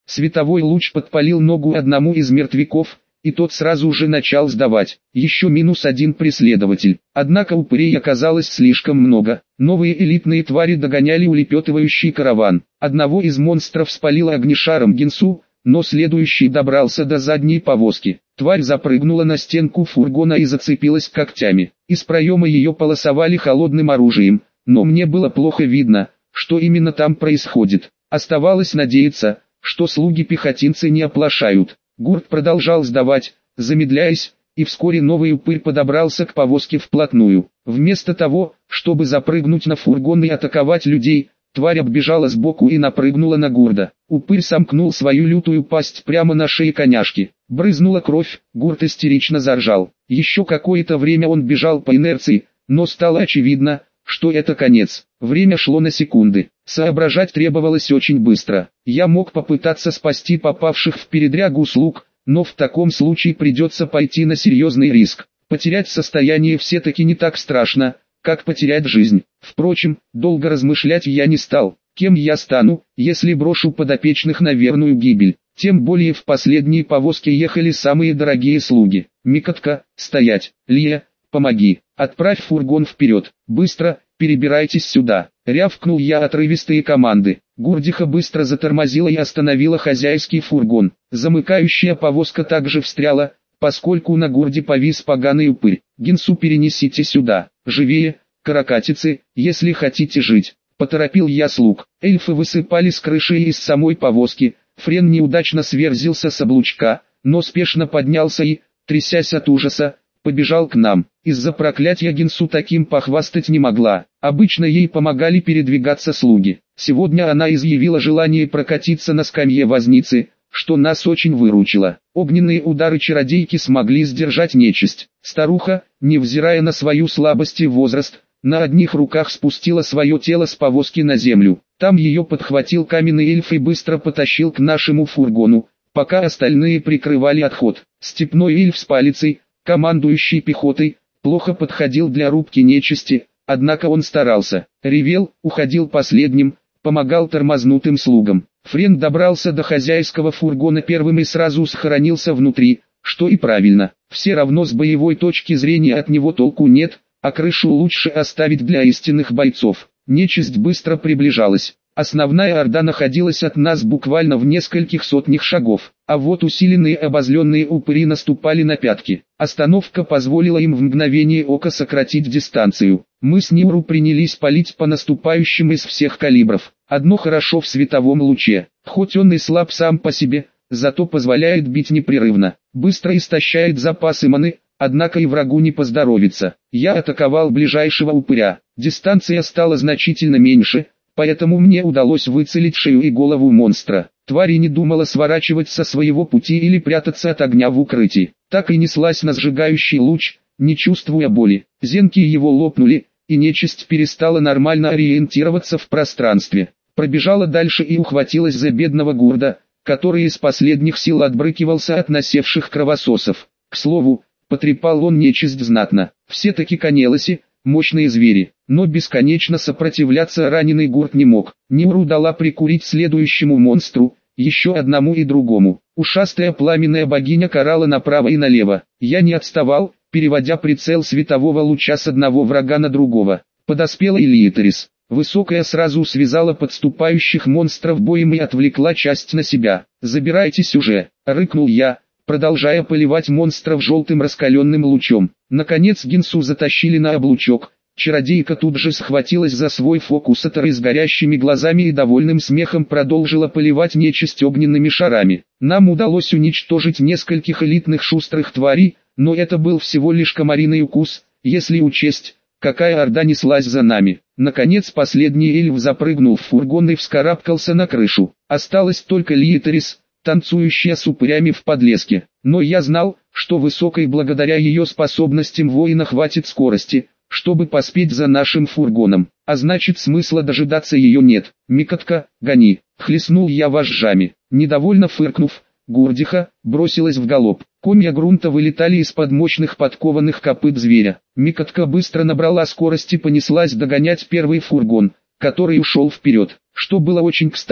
Световой луч подпалил ногу одному из мертвяков, и тот сразу же начал сдавать. Еще -1 преследователь. Однако упырей оказалось слишком много. Новые элитные твари догоняли улепетывающий караван. Одного из монстров спалило огнешаром Гинсу, но следующий добрался до задней повозки. Тварь запрыгнула на стенку фургона и зацепилась когтями. Из проема ее полосовали холодным оружием, но мне было плохо видно, что именно там происходит. Оставалось надеяться, что слуги-пехотинцы не оплошают. Гурт продолжал сдавать, замедляясь, и вскоре новый упырь подобрался к повозке вплотную. Вместо того, чтобы запрыгнуть на фургон и атаковать людей, тварь оббежала сбоку и напрыгнула на Гурда. Упырь сомкнул свою лютую пасть прямо на шее коняшки. Брызнула кровь, Гурт истерично заржал. Еще какое-то время он бежал по инерции, но стало очевидно, что это конец. Время шло на секунды. Соображать требовалось очень быстро. Я мог попытаться спасти попавших в передрягу слуг, но в таком случае придется пойти на серьезный риск. Потерять состояние все-таки не так страшно, как потерять жизнь. Впрочем, долго размышлять я не стал. Кем я стану, если брошу подопечных на верную гибель? Тем более в последней повозке ехали самые дорогие слуги. Микотка, стоять. Лия, помоги. Отправь фургон вперед. Быстро, перебирайтесь сюда. Рявкнул я отрывистые команды. Гурдиха быстро затормозила и остановила хозяйский фургон. Замыкающая повозка также встряла, поскольку на Гурде повис поганый упырь. Гинсу перенесите сюда. Живее, каракатицы, если хотите жить. Поторопил я слуг. Эльфы высыпали с крыши и из самой повозки. Френ неудачно сверзился с облучка, но спешно поднялся и, трясясь от ужаса, побежал к нам. Из-за проклятия Гинсу таким похвастать не могла. Обычно ей помогали передвигаться слуги. Сегодня она изъявила желание прокатиться на скамье возницы, что нас очень выручило. Огненные удары чародейки смогли сдержать нечисть. Старуха, невзирая на свою слабость и возраст, на одних руках спустила свое тело с повозки на землю. Там ее подхватил каменный эльф и быстро потащил к нашему фургону, пока остальные прикрывали отход. Степной эльф с палицей, командующий пехотой, плохо подходил для рубки нечисти, однако он старался. Ревел, уходил последним, помогал тормознутым слугам. Френ добрался до хозяйского фургона первым и сразу схоронился внутри, что и правильно. Все равно с боевой точки зрения от него толку нет, а крышу лучше оставить для истинных бойцов. Нечисть быстро приближалась. Основная орда находилась от нас буквально в нескольких сотнях шагов, а вот усиленные обозленные упыри наступали на пятки. Остановка позволила им в мгновение ока сократить дистанцию. Мы с Ниуру принялись палить по наступающим из всех калибров. Одно хорошо в световом луче, хоть он и слаб сам по себе, зато позволяет бить непрерывно, быстро истощает запасы маны, однако и врагу не поздоровится. Я атаковал ближайшего упыря. Дистанция стала значительно меньше, поэтому мне удалось выцелить шею и голову монстра. Тварь и не думала сворачивать со своего пути или прятаться от огня в укрытии. Так и неслась на сжигающий луч, не чувствуя боли. Зенки его лопнули, и нечисть перестала нормально ориентироваться в пространстве. Пробежала дальше и ухватилась за бедного Гурда, который из последних сил отбрыкивался от насевших кровососов. К слову, потрепал он нечисть знатно. Все-таки конелоси, мощные звери, но бесконечно сопротивляться раненый Гурд не мог. Ниуру дала прикурить следующему монстру, еще одному и другому. Ушастая пламенная богиня карала направо и налево. Я не отставал, переводя прицел светового луча с одного врага на другого. Подоспела Илиетерис. Высокая сразу связала подступающих монстров боем и отвлекла часть на себя. «Забирайтесь уже!» — рыкнул я, продолжая поливать монстров желтым раскаленным лучом. Наконец Гинсу затащили на облучок. Чародейка тут же схватилась за свой фокусатор и с горящими глазами и довольным смехом продолжила поливать нечисть огненными шарами. Нам удалось уничтожить нескольких элитных шустрых тварей, но это был всего лишь комариный укус, если учесть, какая орда неслась за нами. Наконец последний эльф запрыгнул в фургон и вскарабкался на крышу. Осталась только Лиетерис, танцующая с упырями в подлеске. Но я знал, что высокой благодаря ее способностям воина хватит скорости, чтобы поспеть за нашим фургоном, а значит смысла дожидаться ее нет. «Микотка, гони!» — хлестнул я вожжами. Недовольно фыркнув, Гурдиха бросилась в галоп. Комья грунта вылетали из-под мощных подкованных копыт зверя. Микотка быстро набрала скорость и понеслась догонять первый фургон, который ушел вперед. Что было очень кстати,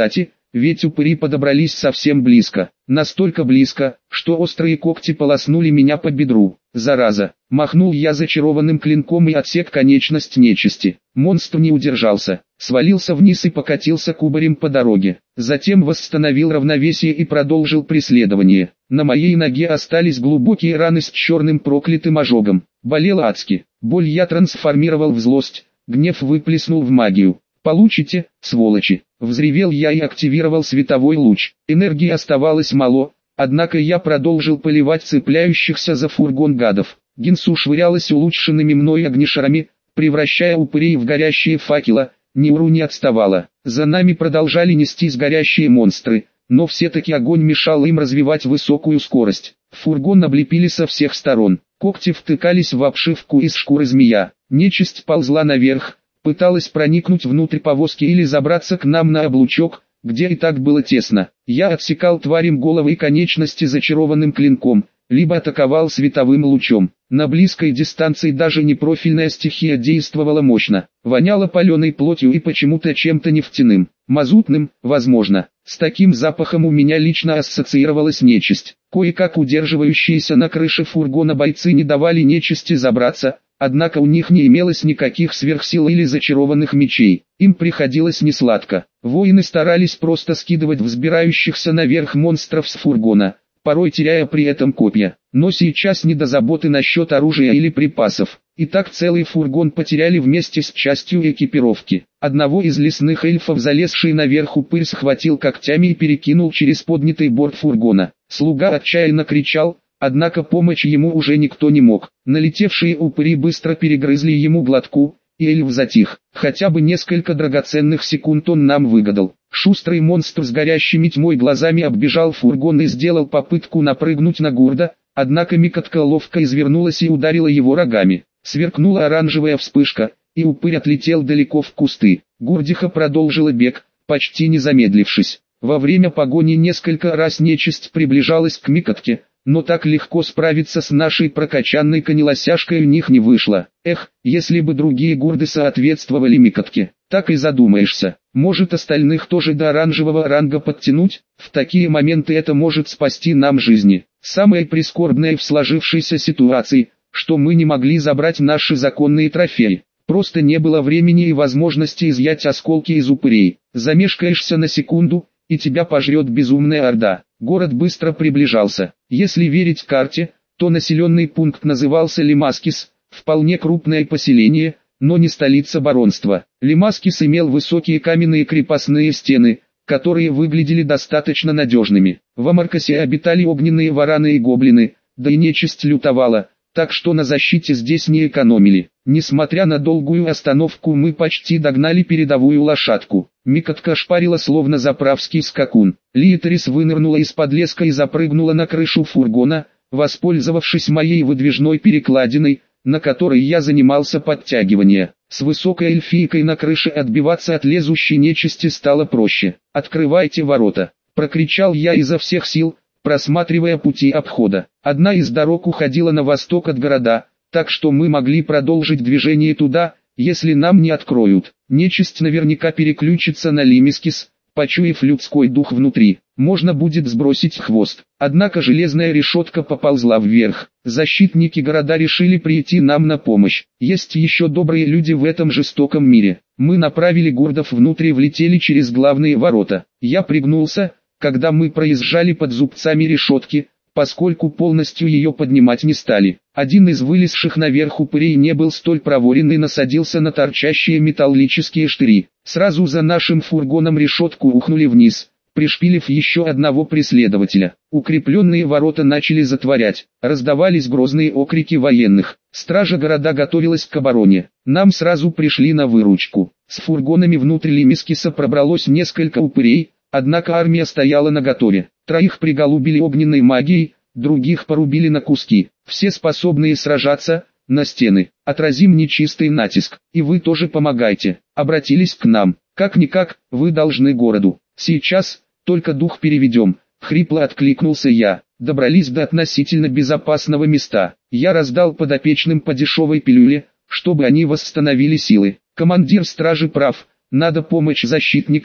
ведь упыри подобрались совсем близко. Настолько близко, что острые когти полоснули меня по бедру. Зараза! Махнул я зачарованным клинком и отсек конечность нечисти. Монстр не удержался, свалился вниз и покатился кубарем по дороге. Затем восстановил равновесие и продолжил преследование. На моей ноге остались глубокие раны с черным проклятым ожогом. Болело адски. Боль я трансформировал в злость, гнев выплеснул в магию. «Получите, сволочи!» Взревел я и активировал световой луч. Энергии оставалось мало, однако я продолжил поливать цепляющихся за фургон гадов. Гинсу швырялась улучшенными мной огнешарами, превращая упырей в горящие факела. Ниуру не отставала. За нами продолжали нестись горящие монстры, но все-таки огонь мешал им развивать высокую скорость. Фургон облепили со всех сторон. Когти втыкались в обшивку из шкуры змея. Нечисть ползла наверх, пыталась проникнуть внутрь повозки или забраться к нам на облучок, где и так было тесно. Я отсекал тварям головы и конечности зачарованным клинком, либо атаковал световым лучом. На близкой дистанции даже непрофильная стихия действовала мощно. Воняло паленой плотью и почему-то чем-то нефтяным, мазутным, возможно. С таким запахом у меня лично ассоциировалась нечисть. Кое-как удерживающиеся на крыше фургона бойцы не давали нечисти забраться, однако у них не имелось никаких сверхсил или зачарованных мечей. Им приходилось несладко. Воины старались просто скидывать взбирающихся наверх монстров с фургона, порой теряя при этом копья. Но сейчас не до заботы насчет оружия или припасов. И так целый фургон потеряли вместе с частью экипировки. Одного из лесных эльфов, залезший наверх, упырь схватил когтями и перекинул через поднятый борт фургона. Слуга отчаянно кричал, однако помочь ему уже никто не мог. Налетевшие упыри быстро перегрызли ему глотку, и эльф затих. Хотя бы несколько драгоценных секунд он нам выгадал. Шустрый монстр с горящими тьмой глазами оббежал фургон и сделал попытку напрыгнуть на Гурда, однако Микотка ловко извернулась и ударила его рогами. Сверкнула оранжевая вспышка, и упырь отлетел далеко в кусты. Гурдиха продолжила бег, почти не замедлившись. Во время погони несколько раз нечисть приближалась к Микотке, но так легко справиться с нашей прокачанной конелосяжкой у них не вышло. Эх, если бы другие гурды соответствовали Микотке, так и задумаешься. Может, остальных тоже до оранжевого ранга подтянуть? В такие моменты это может спасти нам жизни. Самое прискорбное в сложившейся ситуации, что мы не могли забрать наши законные трофеи. Просто не было времени и возможности изъять осколки из упырей. Замешкаешься на секунду, и тебя пожрет безумная орда. Город быстро приближался. Если верить карте, то населенный пункт назывался Лимаскис, вполне крупное поселение, но не столица баронства. Лимаскис имел высокие каменные крепостные стены, которые выглядели достаточно надежными. В Амаркасе обитали огненные вараны и гоблины, да и нечисть лютовала, так что на защите здесь не экономили. Несмотря на долгую остановку, мы почти догнали передовую лошадку. Микотка шпарила словно заправский скакун. Лиетрис вынырнула из-под леска и запрыгнула на крышу фургона, воспользовавшись моей выдвижной перекладиной, на которой я занимался подтягиванием. С высокой эльфийкой на крыше отбиваться от лезущей нечисти стало проще. «Открывайте ворота!» — прокричал я изо всех сил, просматривая пути обхода. Одна из дорог уходила на восток от города, так что мы могли продолжить движение туда, если нам не откроют. Нечисть наверняка переключится на Лимискис, почуяв людской дух внутри. Можно будет сбросить хвост. Однако железная решетка поползла вверх. Защитники города решили прийти нам на помощь. Есть еще добрые люди в этом жестоком мире. Мы направили гурдов внутрь и влетели через главные ворота. Я пригнулся, когда мы проезжали под зубцами решетки, поскольку полностью ее поднимать не стали. Один из вылезших наверх упырей не был столь проворен и насадился на торчащие металлические штыри. Сразу за нашим фургоном решетку ухнули вниз, пришпилив еще одного преследователя. Укрепленные ворота начали затворять, раздавались грозные окрики военных. Стража города готовилась к обороне. Нам сразу пришли на выручку. С фургонами внутрь Лимискиса пробралось несколько упырей, однако армия стояла наготове. Троих приголубили огненной магией, других порубили на куски. Все способные сражаться, на стены. Отразим нечистый натиск. И вы тоже помогайте. Обратились к нам. Как-никак, вы должны городу. Сейчас, только дух переведем. Хрипло откликнулся я. Добрались до относительно безопасного места. Я раздал подопечным по дешевой пилюле, чтобы они восстановили силы. Командир стражи прав. Надо помочь защитникам,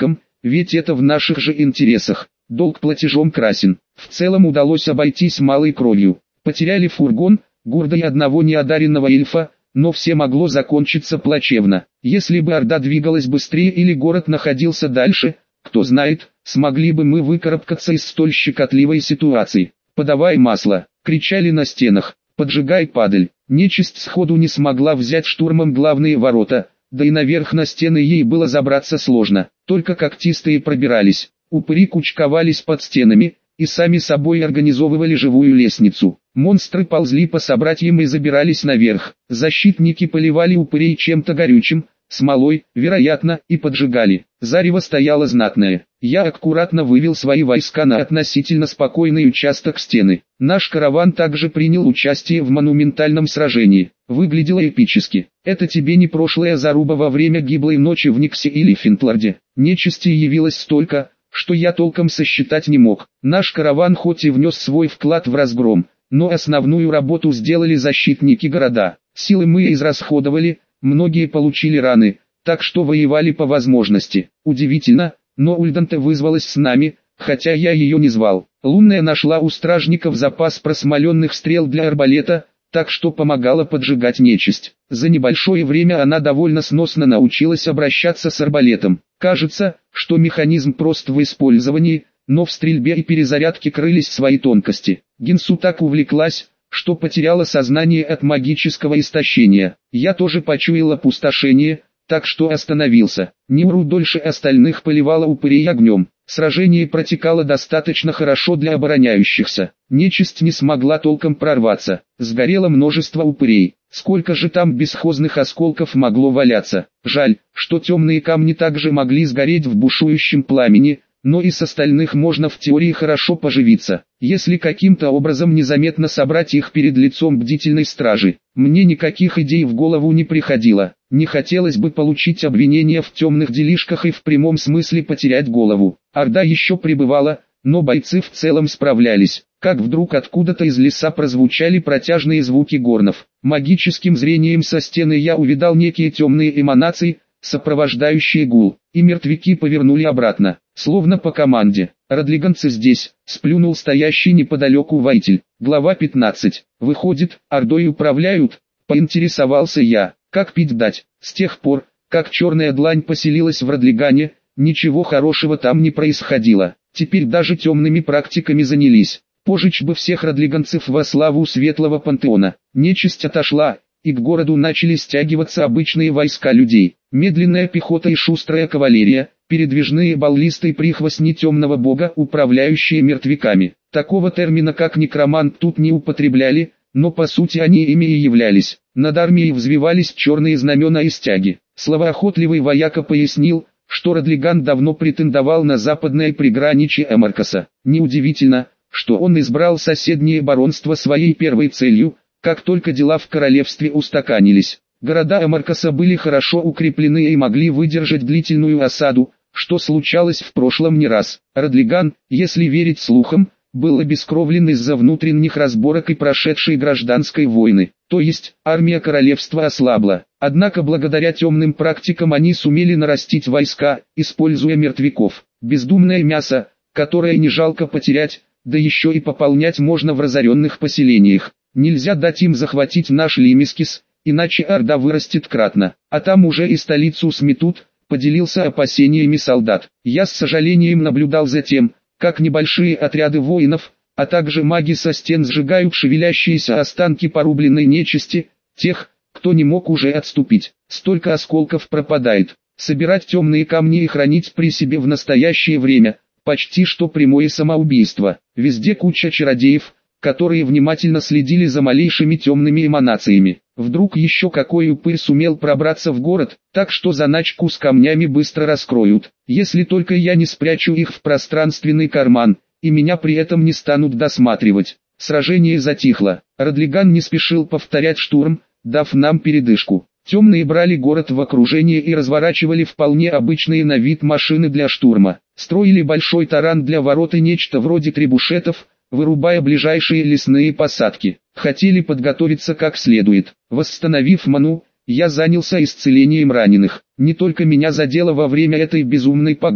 ведь это в наших же интересах. Долг платежом красен. В целом удалось обойтись малой кровью. Потеряли фургон, гордо и одного неодаренного эльфа, но все могло закончиться плачевно. Если бы Орда двигалась быстрее или город находился дальше, кто знает, смогли бы мы выкарабкаться из столь щекотливой ситуации. «Подавай масло!» — кричали на стенах. «Поджигай падаль!» Нечисть сходу не смогла взять штурмом главные ворота, да и наверх на стены ей было забраться сложно. Только когтистые пробирались. Упыри кучковались под стенами и сами собой организовывали живую лестницу. Монстры ползли по собратьям и забирались наверх. Защитники поливали упырей чем-то горючим, смолой, вероятно, и поджигали. Зарево стояло знатное. Я аккуратно вывел свои войска на относительно спокойный участок стены. Наш караван также принял участие в монументальном сражении. Выглядело эпически. Это тебе не прошлая заруба во время гиблой ночи в Никсе или Финтларде. Нечисти явилось столько, что я толком сосчитать не мог. Наш караван хоть и внес свой вклад в разгром, но основную работу сделали защитники города. Силы мы израсходовали, многие получили раны, так что воевали по возможности. Удивительно, но Ульданте вызвалась с нами, хотя я ее не звал. Лунная нашла у стражников запас просмоленных стрел для арбалета, так что помогала поджигать нечисть. За небольшое время она довольно сносно научилась обращаться с арбалетом. Кажется, что механизм прост в использовании, но в стрельбе и перезарядке крылись свои тонкости. Гинсу так увлеклась, что потеряла сознание от магического истощения. Я тоже почуял опустошение, так что остановился. Ниуру дольше остальных поливала упырей огнем. Сражение протекало достаточно хорошо для обороняющихся. Нечисть не смогла толком прорваться. Сгорело множество упырей. Сколько же там бесхозных осколков могло валяться. Жаль, что темные камни также могли сгореть в бушующем пламени, но и с остальных можно в теории хорошо поживиться, если каким-то образом незаметно собрать их перед лицом бдительной стражи. Мне никаких идей в голову не приходило. Не хотелось бы получить обвинения в темных делишках и в прямом смысле потерять голову. Орда еще пребывала, но бойцы в целом справлялись. Как вдруг откуда-то из леса прозвучали протяжные звуки горнов. Магическим зрением со стены я увидал некие темные эманации, сопровождающие гул, и мертвяки повернули обратно, словно по команде. «Родлиганцы здесь», — сплюнул стоящий неподалеку воитель. Глава 15. «Выходит, Ордой управляют?» — поинтересовался я. «Как пить дать?» С тех пор, как черная длань поселилась в Родлигане, ничего хорошего там не происходило. Теперь даже темными практиками занялись. Пожечь бы всех родлиганцев во славу светлого пантеона. Нечисть отошла, и к городу начали стягиваться обычные войска людей. Медленная пехота и шустрая кавалерия, передвижные баллисты и прихвостни темного бога, управляющие мертвяками. Такого термина как некромант тут не употребляли, но по сути они ими и являлись. Над армией взвивались черные знамена и стяги. Словоохотливый вояка пояснил, что Родлиган давно претендовал на западное приграничье Эмаркаса. Неудивительно, что он избрал соседнее баронство своей первой целью, как только дела в королевстве устаканились. Города Эмаркаса были хорошо укреплены и могли выдержать длительную осаду, что случалось в прошлом не раз. Родлиган, если верить слухам, был обескровлен из-за внутренних разборок и прошедшей гражданской войны. То есть, армия королевства ослабла. Однако благодаря темным практикам они сумели нарастить войска, используя мертвяков. Бездумное мясо, которое не жалко потерять, да еще и пополнять можно в разоренных поселениях. Нельзя дать им захватить наш Лимискис, иначе Орда вырастет кратно, а там уже и столицу сметут, поделился опасениями солдат. Я с сожалением наблюдал за тем, как небольшие отряды воинов, а также маги со стен сжигают шевелящиеся останки порубленной нечисти, тех, кто не мог уже отступить. Столько осколков пропадает. Собирать темные камни и хранить при себе в настоящее время – почти что прямое самоубийство. Везде куча чародеев, которые внимательно следили за малейшими темными эманациями. Вдруг еще какой упырь сумел пробраться в город, так что заначку с камнями быстро раскроют. Если только я не спрячу их в пространственный карман, и меня при этом не станут досматривать. Сражение затихло. Родлиган не спешил повторять штурм, дав нам передышку. Темные брали город в окружение и разворачивали вполне обычные на вид машины для штурма. Строили большой таран для ворот и нечто вроде требушетов, вырубая ближайшие лесные посадки. Хотели подготовиться как следует. Восстановив ману, я занялся исцелением раненых. Не только меня задело во время этой безумной погони.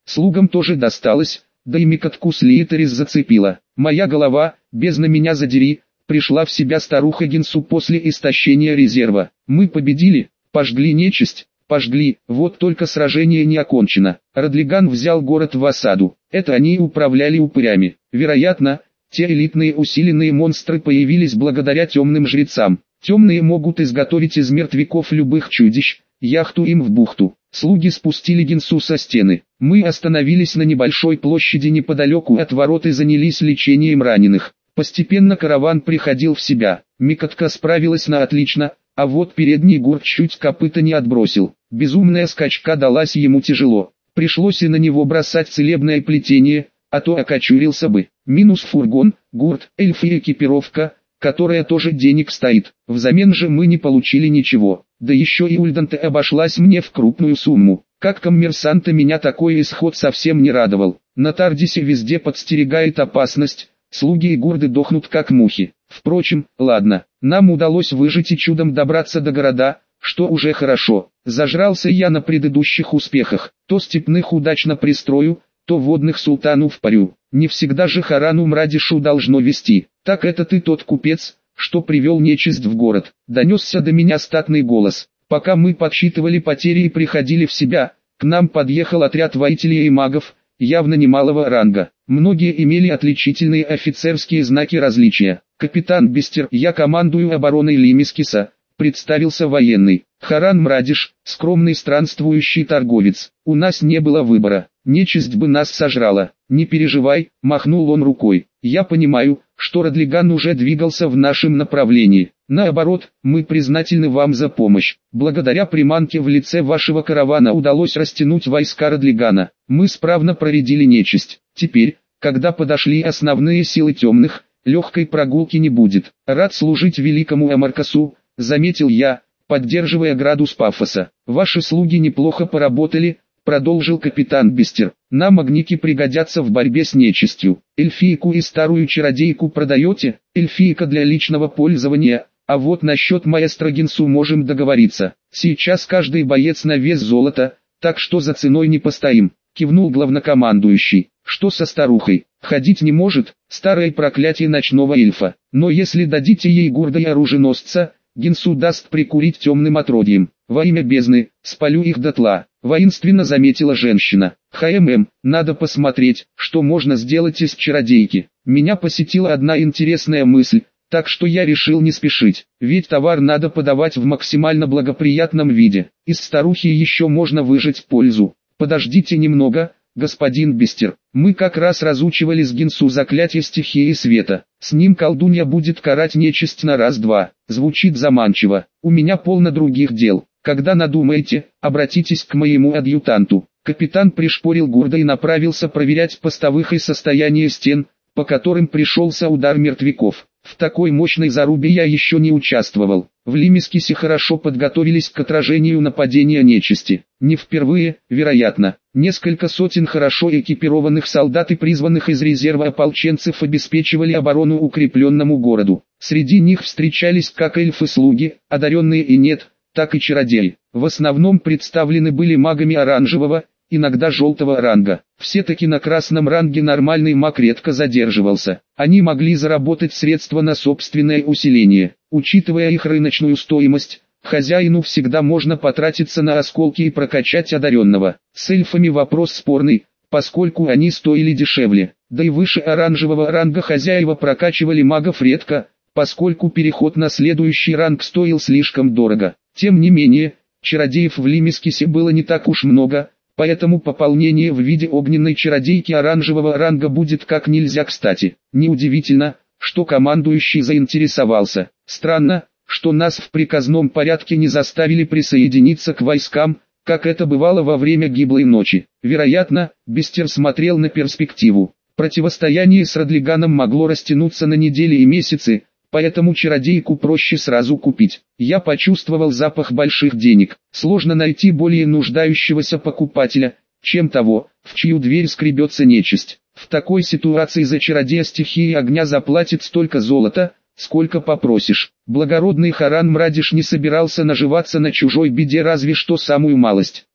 Слугам тоже досталось, да и Микотку Слиитерис зацепила. Моя голова, бездна меня задери, пришла в себя старуха Гинсу после истощения резерва. Мы победили, пожгли нечисть, пожгли, вот только сражение не окончено. Радлиган взял город в осаду, это они и управляли упырями. Вероятно, те элитные усиленные монстры появились благодаря темным жрецам. Темные могут изготовить из мертвяков любых чудищ, яхту им в бухту. Слуги спустили Гинсу со стены. Мы остановились на небольшой площади неподалеку от ворот и занялись лечением раненых. Постепенно караван приходил в себя. Микотка справилась на отлично, а вот передний гурт чуть копыта не отбросил. Безумная скачка далась ему тяжело. Пришлось и на него бросать целебное плетение, а то окочурился бы. Минус фургон, гурт, эльф и экипировка, которая тоже денег стоит. Взамен же мы не получили ничего. Да еще и Ульданте обошлась мне в крупную сумму. Как коммерсанта меня такой исход совсем не радовал. На Тардисе везде подстерегает опасность, слуги и гурды дохнут как мухи. Впрочем, ладно, нам удалось выжить и чудом добраться до города, что уже хорошо. Зажрался я на предыдущих успехах. То степных удачно пристрою, то водных султану впарю. Не всегда же Харану Мрадишу должно вести. Так это ты тот купец, что привел нечисть в город. Донесся до меня статный голос. Пока мы подсчитывали потери и приходили в себя, к нам подъехал отряд воителей и магов, явно немалого ранга. Многие имели отличительные офицерские знаки различия. Капитан Бестер, я командую обороной Лимискиса, представился военный. Харан Мрадиш, скромный странствующий торговец. У нас не было выбора, нечисть бы нас сожрала. Не переживай, махнул он рукой. Я понимаю, что Радлиган уже двигался в нашем направлении. Наоборот, мы признательны вам за помощь. Благодаря приманке в лице вашего каравана удалось растянуть войска Радлигана. Мы справно проредили нечисть. Теперь, когда подошли основные силы темных, легкой прогулки не будет. Рад служить великому Амаркасу, заметил я, поддерживая градус пафоса. Ваши слуги неплохо поработали, продолжил капитан Бестер. Нам огники пригодятся в борьбе с нечистью. Эльфийку и старую чародейку продаете? Эльфийка для личного пользования, а вот насчет маэстро Гинсу можем договориться. Сейчас каждый боец на вес золота, так что за ценой не постоим. Кивнул главнокомандующий. Что со старухой? Ходить не может, старое проклятие ночного эльфа. Но если дадите ей гурда и оруженосца, Гинсу даст прикурить темным отродьем. Во имя бездны, спалю их дотла, воинственно заметила женщина. Надо посмотреть, что можно сделать из чародейки. Меня посетила одна интересная мысль, так что я решил не спешить, ведь товар надо подавать в максимально благоприятном виде. Из старухи еще можно выжать пользу. Подождите немного, господин Бестер, мы как раз разучивали с Гинсу заклятие стихии света. С ним колдунья будет карать нечисть на раз-два. Звучит заманчиво. У меня полно других дел. Когда надумаете, обратитесь к моему адъютанту. Капитан пришпорил гурда и направился проверять постовых и состояние стен, по которым пришелся удар мертвяков. В такой мощной зарубе я еще не участвовал. В Лимискисе хорошо подготовились к отражению нападения нечисти. Не впервые, вероятно. Несколько сотен хорошо экипированных солдат и призванных из резерва ополченцев обеспечивали оборону укрепленному городу. Среди них встречались как эльфы-слуги, одаренные и нет, так и чародеи. В основном представлены были магами оранжевого, иногда желтого ранга. Все-таки на красном ранге нормальный маг редко задерживался. Они могли заработать средства на собственное усиление. Учитывая их рыночную стоимость, хозяину всегда можно потратиться на осколки и прокачать одаренного. С эльфами вопрос спорный, поскольку они стоили дешевле. Да и выше оранжевого ранга хозяева прокачивали магов редко, поскольку переход на следующий ранг стоил слишком дорого. Тем не менее, чародеев в Лимискисе было не так уж много, поэтому пополнение в виде огненной чародейки оранжевого ранга будет как нельзя кстати. Неудивительно, что командующий заинтересовался. Странно, что нас в приказном порядке не заставили присоединиться к войскам, как это бывало во время гиблой ночи. Вероятно, Бестер смотрел на перспективу. Противостояние с Радлиганом могло растянуться на недели и месяцы, поэтому чародейку проще сразу купить. Я почувствовал запах больших денег. Сложно найти более нуждающегося покупателя, чем того, в чью дверь скребется нечисть. В такой ситуации за чародея стихии огня заплатит столько золота, сколько попросишь. Благородный Харан Мрадиш не собирался наживаться на чужой беде разве что самую малость.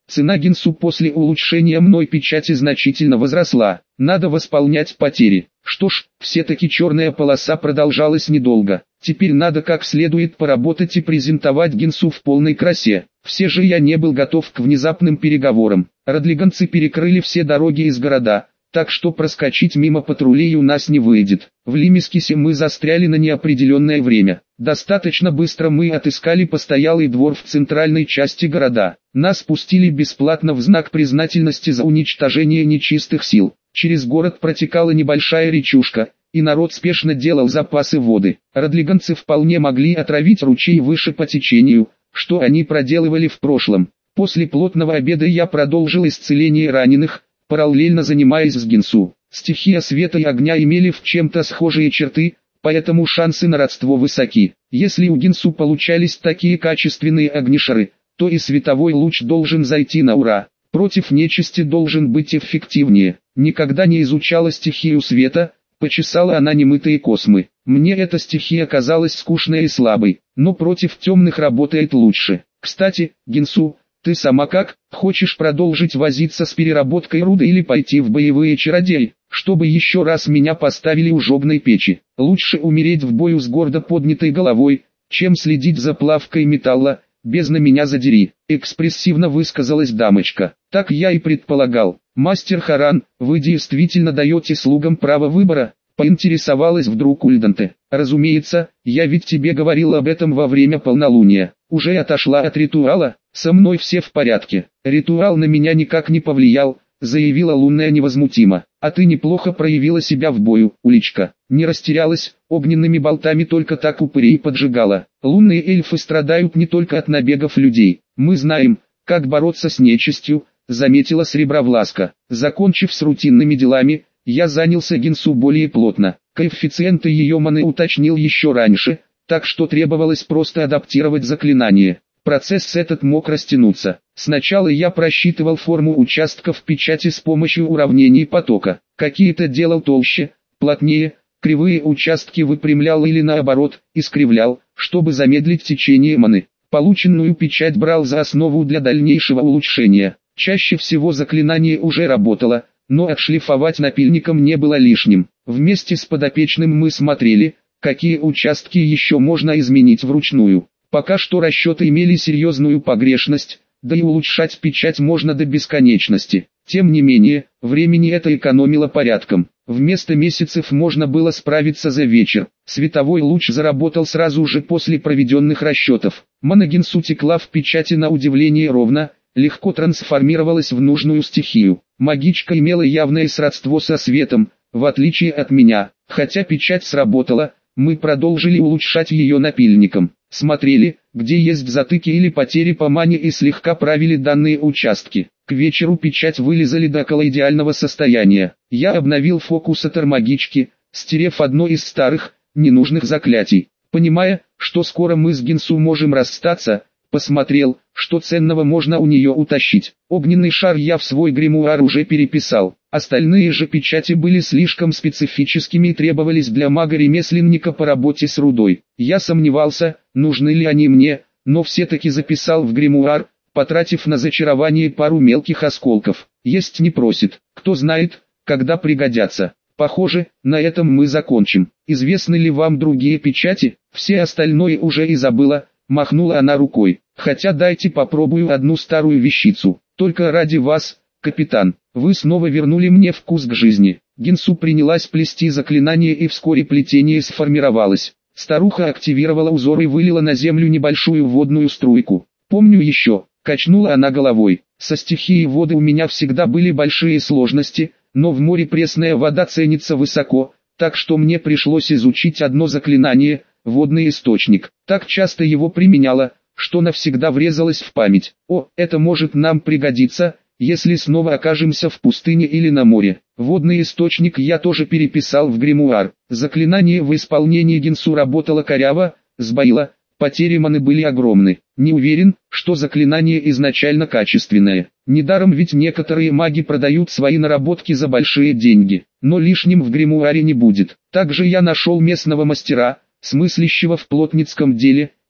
Цена Гинсу после улучшения мной печати значительно возросла. Надо восполнять потери. Что ж, все-таки черная полоса продолжалась недолго. Теперь надо как следует поработать и презентовать Гинсу в полной красе. Все же я не был готов к внезапным переговорам. Родлиганцы перекрыли все дороги из города, так что проскочить мимо патрулей у нас не выйдет. В Лимискисе мы застряли на неопределенное время. Достаточно быстро мы отыскали постоялый двор в центральной части города. Нас пустили бесплатно в знак признательности за уничтожение нечистых сил. Через город протекала небольшая речушка, и народ спешно делал запасы воды. Родлиганцы вполне могли отравить ручей выше по течению, что они проделывали в прошлом. После плотного обеда я продолжил исцеление раненых, параллельно занимаясь с Гинсу. Стихия света и огня имели в чем-то схожие черты, поэтому шансы на родство высоки. Если у Гинсу получались такие качественные огнешары, то и световой луч должен зайти на ура. Против нечисти должен быть эффективнее. Никогда не изучала стихию света, почесала она немытые космы. Мне эта стихия казалась скучной и слабой, но против темных работает лучше. Кстати, Гинсу, ты сама как, хочешь продолжить возиться с переработкой руды или пойти в боевые чародеи, чтобы еще раз меня поставили у жогной печи? Лучше умереть в бою с гордо поднятой головой, чем следить за плавкой металла, бездна меня задери, экспрессивно высказалась дамочка. Так я и предполагал. Мастер Харан, вы действительно даете слугам право выбора? Поинтересовалась вдруг Ульданте. Разумеется, я ведь тебе говорил об этом во время полнолуния. Уже отошла от ритуала? Со мной все в порядке. Ритуал на меня никак не повлиял, заявила лунная невозмутимо. А ты неплохо проявила себя в бою, Уличка. Не растерялась, огненными болтами только так упырей поджигала. Лунные эльфы страдают не только от набегов людей. Мы знаем, как бороться с нечистью, заметила Сребровласка. Закончив с рутинными делами, я занялся Гинсу более плотно. Коэффициенты ее маны уточнил еще раньше, так что требовалось просто адаптировать заклинание. Процесс этот мог растянуться. Сначала я просчитывал форму участков печати с помощью уравнений потока. Какие-то делал толще, плотнее, кривые участки выпрямлял или наоборот, искривлял, чтобы замедлить течение маны. Полученную печать брал за основу для дальнейшего улучшения. Чаще всего заклинание уже работало, но отшлифовать напильником не было лишним. Вместе с подопечным мы смотрели, какие участки еще можно изменить вручную. Пока что расчеты имели серьезную погрешность, да и улучшать печать можно до бесконечности. Тем не менее, времени это экономило порядком. Вместо месяцев можно было справиться за вечер. Световой луч заработал сразу же после проведенных расчетов. Мана Гинсу текла в печати на удивление ровно, легко трансформировалась в нужную стихию. Магичка имела явное сродство со светом, в отличие от меня. Хотя печать сработала, мы продолжили улучшать ее напильником. Смотрели, где есть затыки или потери по мане и слегка правили данные участки. К вечеру печать вылезали до около идеального состояния. Я обновил фокусатор магички, стерев одно из старых, ненужных заклятий. Понимая, что скоро мы с Гинсу можем расстаться, посмотрел, что ценного можно у нее утащить. Огненный шар я в свой гримуар уже переписал. Остальные же печати были слишком специфическими и требовались для мага-ремесленника по работе с рудой. Я сомневался, нужны ли они мне, но все-таки записал в гримуар, потратив на зачарование пару мелких осколков. Есть не просит, кто знает, когда пригодятся. Похоже, на этом мы закончим. Известны ли вам другие печати? Все остальное уже и забыла, махнула она рукой. Хотя дайте попробую одну старую вещицу. Только ради вас, капитан, вы снова вернули мне вкус к жизни. Гинсу принялась плести заклинание, и вскоре плетение сформировалось. Старуха активировала узор и вылила на землю небольшую водную струйку. Помню еще, качнула она головой. Со стихией воды у меня всегда были большие сложности, но в море пресная вода ценится высоко, так что мне пришлось изучить одно заклинание – водный источник. Так часто его применяла, что навсегда врезалось в память. О, это может нам пригодиться, если снова окажемся в пустыне или на море. Водный источник я тоже переписал в гримуар. Заклинание в исполнении Гинсу работало коряво, сбоило, потери маны были огромны. Не уверен, что заклинание изначально качественное. Недаром ведь некоторые маги продают свои наработки за большие деньги. Но лишним в гримуаре не будет. Также я нашел местного мастера, смыслящего в плотницком деле,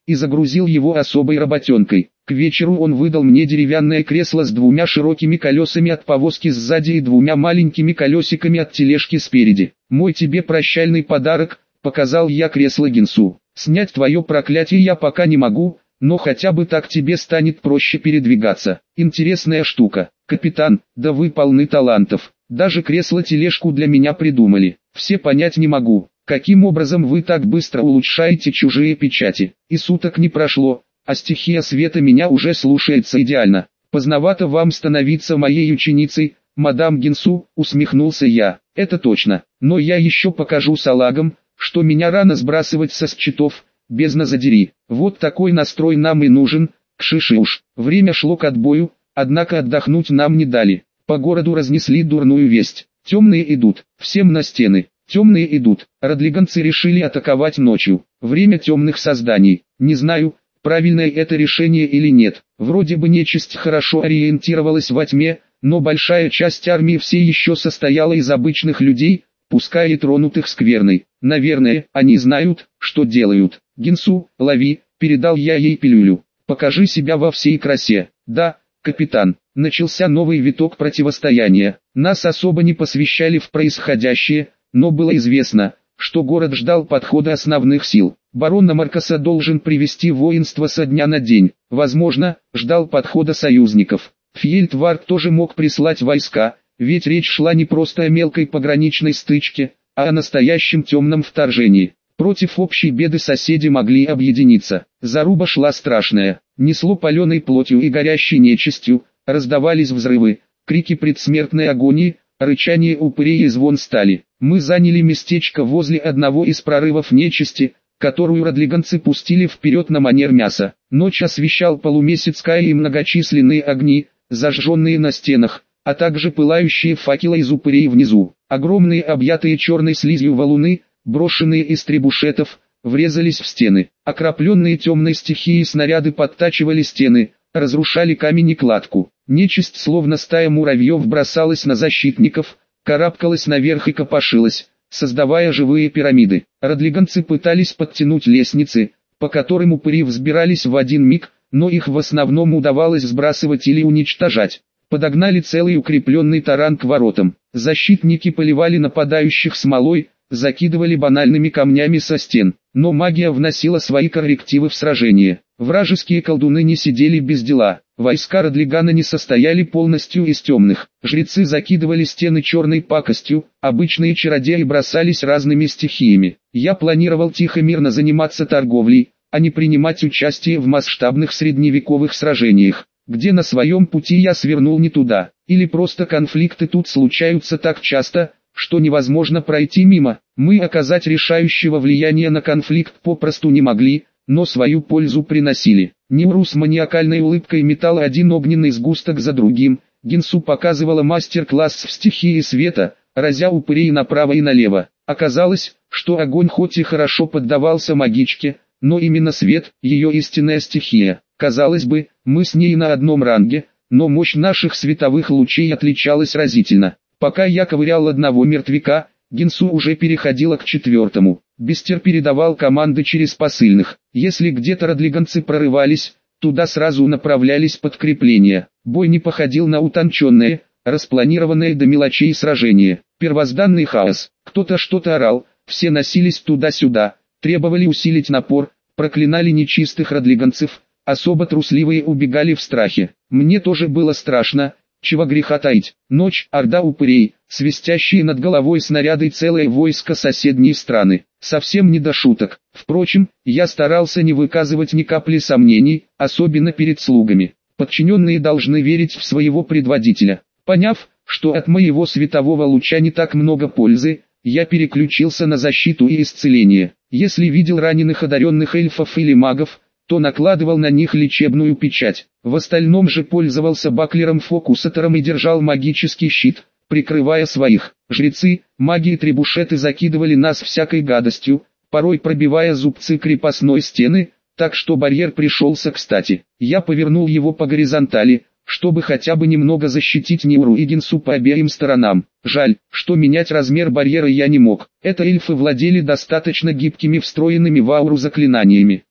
и загрузил его особой работенкой. К вечеру он выдал мне деревянное кресло с двумя широкими колесами от повозки сзади и двумя маленькими колесиками от тележки спереди. «Мой тебе прощальный подарок», — показал я кресло Гинсу. «Снять твое проклятие я пока не могу, но хотя бы так тебе станет проще передвигаться. Интересная штука. Капитан, да вы полны талантов. Даже кресло-тележку для меня придумали. Все понять не могу, каким образом вы так быстро улучшаете чужие печати. И суток не прошло, а стихия света меня уже слушается идеально. Поздновато вам становиться моей ученицей, мадам Гинсу», — усмехнулся я. «Это точно, но я еще покажу салагам, что меня рано сбрасывать со счетов, бездна задери. Вот такой настрой нам и нужен, кшиши уж». Время шло к отбою, однако отдохнуть нам не дали. По городу разнесли дурную весть. Темные идут, всем на стены. Темные идут. Родлиганцы решили атаковать ночью. Время темных созданий. Не знаю, правильное это решение или нет. Вроде бы нечисть хорошо ориентировалась во тьме, но большая часть армии все еще состояла из обычных людей, пускай и тронутых скверной. Наверное, они знают, что делают. «Гинсу, лови», — передал я ей пилюлю. «Покажи себя во всей красе». «Да, капитан». Начался новый виток противостояния. Нас особо не посвящали в происходящее, но было известно, что город ждал подхода основных сил. Барон Маркоса должен привести воинство со дня на день. Возможно, ждал подхода союзников. Фьельдвард тоже мог прислать войска, ведь речь шла не просто о мелкой пограничной стычке, а о настоящем темном вторжении. Против общей беды соседи могли объединиться. Заруба шла страшная, несло паленой плотью и горящей нечистью, раздавались взрывы, крики предсмертной агонии, рычание упырей и звон стали. Мы заняли местечко возле одного из прорывов нечисти, которую родлиганцы пустили вперед на манер мяса. Ночь освещал полумесяц Кая и многочисленные огни, зажженные на стенах, а также пылающие факелы из упырей внизу. Огромные объятые черной слизью валуны, брошенные из требушетов, врезались в стены. Окропленные темной стихией снаряды подтачивали стены, разрушали камень и кладку. Нечисть словно стая муравьев бросалась на защитников, карабкалась наверх и копошилась, создавая живые пирамиды. Родлиганцы пытались подтянуть лестницы, по которым упыри взбирались в один миг, но их в основном удавалось сбрасывать или уничтожать. Подогнали целый укрепленный таран к воротам. Защитники поливали нападающих смолой, закидывали банальными камнями со стен. Но магия вносила свои коррективы в сражение. Вражеские колдуны не сидели без дела. Войска Родлигана не состояли полностью из темных. Жрецы закидывали стены черной пакостью, обычные чародеи бросались разными стихиями. Я планировал тихо-мирно заниматься торговлей, а не принимать участие в масштабных средневековых сражениях, где на своем пути я свернул не туда, или просто конфликты тут случаются так часто, что невозможно пройти мимо. Мы оказать решающего влияния на конфликт попросту не могли, но свою пользу приносили. Ниуру с маниакальной улыбкой метал один огненный сгусток за другим. Гинсу показывала мастер-класс в стихии света, разя упырей направо и налево. Оказалось, что огонь хоть и хорошо поддавался магичке, но именно свет – ее истинная стихия. Казалось бы, мы с ней на одном ранге, но мощь наших световых лучей отличалась разительно. Пока я ковырял одного мертвяка, Гинсу уже переходила к четвертому. Бестер передавал команды через посыльных. Если где-то родлиганцы прорывались, туда сразу направлялись подкрепления. Бой не походил на утонченное, распланированное до мелочей сражение. Первозданный хаос. Кто-то что-то орал, все носились туда-сюда, требовали усилить напор, проклинали нечистых родлиганцев, особо трусливые убегали в страхе. Мне тоже было страшно. Чего греха таить. Ночь, орда упырей, свистящие над головой снаряды и целое войско соседней страны. Совсем не до шуток. Впрочем, я старался не выказывать ни капли сомнений, особенно перед слугами. Подчиненные должны верить в своего предводителя. Поняв, что от моего светового луча не так много пользы, я переключился на защиту и исцеление. Если видел раненых одаренных эльфов или магов, то накладывал на них лечебную печать. В остальном же пользовался баклером-фокусатором и держал магический щит, прикрывая своих. Жрецы, маги и требушеты закидывали нас всякой гадостью, порой пробивая зубцы крепостной стены, так что барьер пришелся кстати. Я повернул его по горизонтали, чтобы хотя бы немного защитить Ниуру и Гинсу по обеим сторонам. Жаль, что менять размер барьера я не мог. Это эльфы владели достаточно гибкими встроенными в ауру заклинаниями.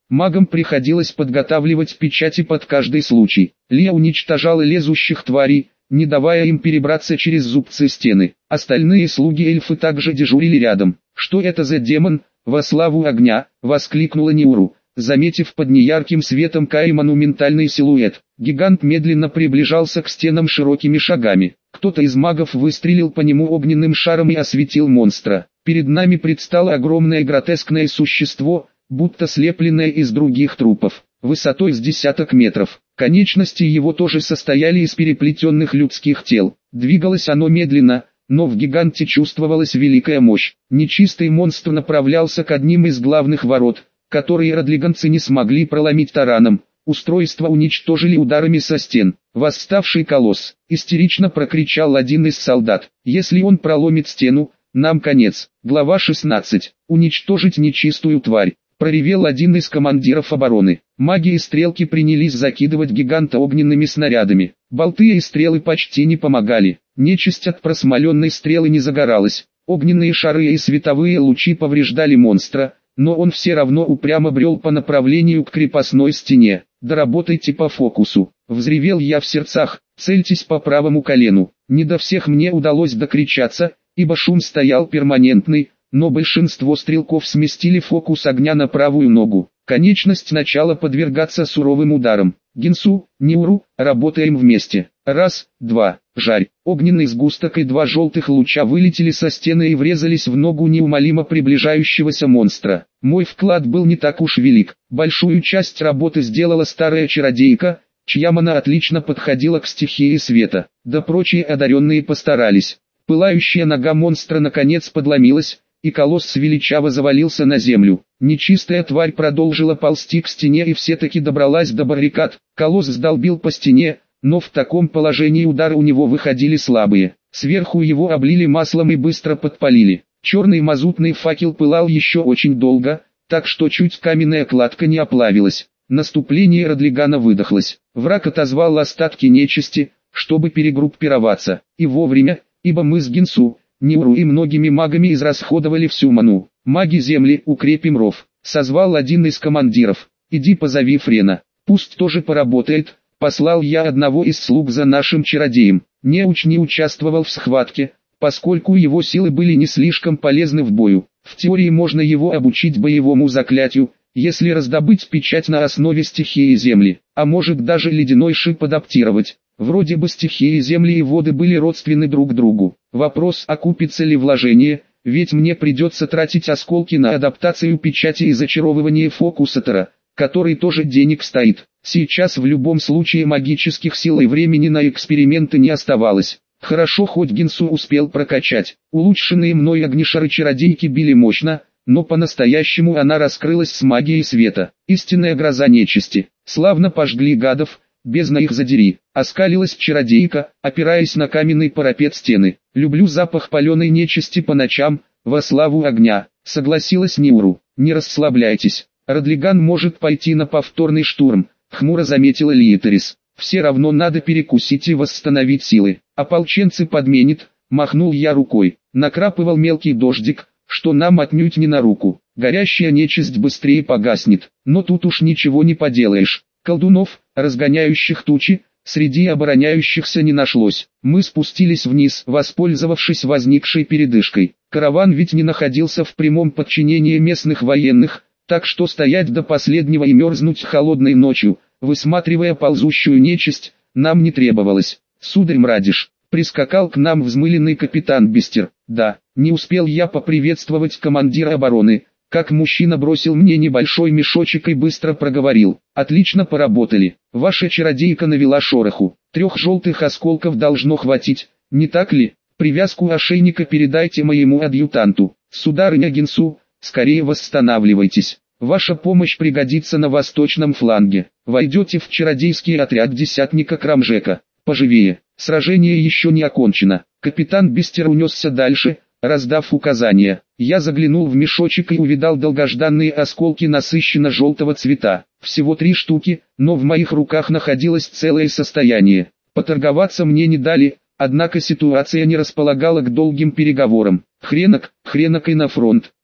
Магам приходилось подготавливать печати под каждый случай. Лия уничтожала лезущих тварей, не давая им перебраться через зубцы стены. Остальные слуги-эльфы также дежурили рядом. «Что это за демон, во славу огня?» — воскликнула Ниуру, заметив под неярким светом Каи монументальный силуэт. Гигант медленно приближался к стенам широкими шагами. Кто-то из магов выстрелил по нему огненным шаром и осветил монстра. Перед нами предстало огромное гротескное существо, будто слепленное из других трупов, высотой с десяток метров. Конечности его тоже состояли из переплетенных людских тел. Двигалось оно медленно, но в гиганте чувствовалась великая мощь. Нечистый монстр направлялся к одним из главных ворот, которые родлиганцы не смогли проломить тараном. Устройство уничтожили ударами со стен. «Восставший колосс!» — истерично прокричал один из солдат. «Если он проломит стену, нам конец». Глава 16. «Уничтожить нечистую тварь», — проревел один из командиров обороны. Маги и стрелки принялись закидывать гиганта огненными снарядами. Болты и стрелы почти не помогали. Нечисть от просмоленной стрелы не загоралась. Огненные шары и световые лучи повреждали монстра, но он все равно упрямо брел по направлению к крепостной стене. «Доработайте по фокусу», — взревел я в сердцах, «цельтесь по правому колену». Не до всех мне удалось докричаться, ибо шум стоял перманентный, но большинство стрелков сместили фокус огня на правую ногу. Конечность начала подвергаться суровым ударам. «Гинсу, Ниуру, работаем вместе. Раз, два, жарь». Огненный сгусток и два желтых луча вылетели со стены и врезались в ногу неумолимо приближающегося монстра. Мой вклад был не так уж велик. Большую часть работы сделала старая чародейка, чья мана отлично подходила к стихии света. Да прочие одаренные постарались. Пылающая нога монстра наконец подломилась, и колосс величаво завалился на землю. Нечистая тварь продолжила ползти к стене и все-таки добралась до баррикад. Колосс сдолбил по стене, но в таком положении удары у него выходили слабые. Сверху его облили маслом и быстро подпалили. Черный мазутный факел пылал еще очень долго, так что чуть каменная кладка не оплавилась. Наступление Родлигана выдохлось. Враг отозвал остатки нечисти, чтобы перегруппироваться. И вовремя, ибо мы с Гинсу, Ниуру и многими магами израсходовали всю ману. «Маги земли, укрепим ров», — созвал один из командиров. «Иди позови Френа, пусть тоже поработает». Послал я одного из слуг за нашим чародеем. Неуч не участвовал в схватке, поскольку его силы были не слишком полезны в бою. В теории можно его обучить боевому заклятию, если раздобыть печать на основе стихии земли, а может даже ледяной шип адаптировать. Вроде бы стихии земли и воды были родственны друг другу. Вопрос, окупится ли вложение, ведь мне придется тратить осколки на адаптацию печати и зачаровывание фокусатора, который тоже денег стоит. Сейчас в любом случае магических сил и времени на эксперименты не оставалось. Хорошо хоть Гинсу успел прокачать. Улучшенные мной огнешары чародейки били мощно, но по-настоящему она раскрылась с магией света. Истинная гроза нечисти. Славно пожгли гадов, бездна их задери. Оскалилась чародейка, опираясь на каменный парапет стены. «Люблю запах паленой нечисти по ночам, во славу огня», — согласилась Ниуру. «Не расслабляйтесь. Родлиган может пойти на повторный штурм», — хмуро заметила Лиетерис. «Все равно надо перекусить и восстановить силы. Ополченцы подменит», — махнул я рукой. Накрапывал мелкий дождик, что нам отнюдь не на руку. Горящая нечисть быстрее погаснет, но тут уж ничего не поделаешь. Колдунов, разгоняющих тучи, среди обороняющихся не нашлось. Мы спустились вниз, воспользовавшись возникшей передышкой. Караван ведь не находился в прямом подчинении местных военных, так что стоять до последнего и мерзнуть холодной ночью, высматривая ползущую нечисть, нам не требовалось. «Сударь Мрадиш», — прискакал к нам взмыленный капитан Бестер. «Да, не успел я поприветствовать командира обороны, как мужчина бросил мне небольшой мешочек и быстро проговорил: «Отлично поработали, ваша чародейка навела шороху, 3 желтых осколков должно хватить, не так ли? Привязку ошейника передайте моему адъютанту. Сударыня Гинсу, скорее восстанавливайтесь, ваша помощь пригодится на восточном фланге. Войдете в чародейский отряд десятника Крамжека, поживее, сражение еще не окончено». Капитан Бестер унесся дальше, раздав указания. Я заглянул в мешочек и увидал долгожданные осколки насыщенно-желтого цвета. Всего 3 штуки, но в моих руках находилось целое состояние. Поторговаться мне не дали, однако ситуация не располагала к долгим переговорам. Хренок и на фронт.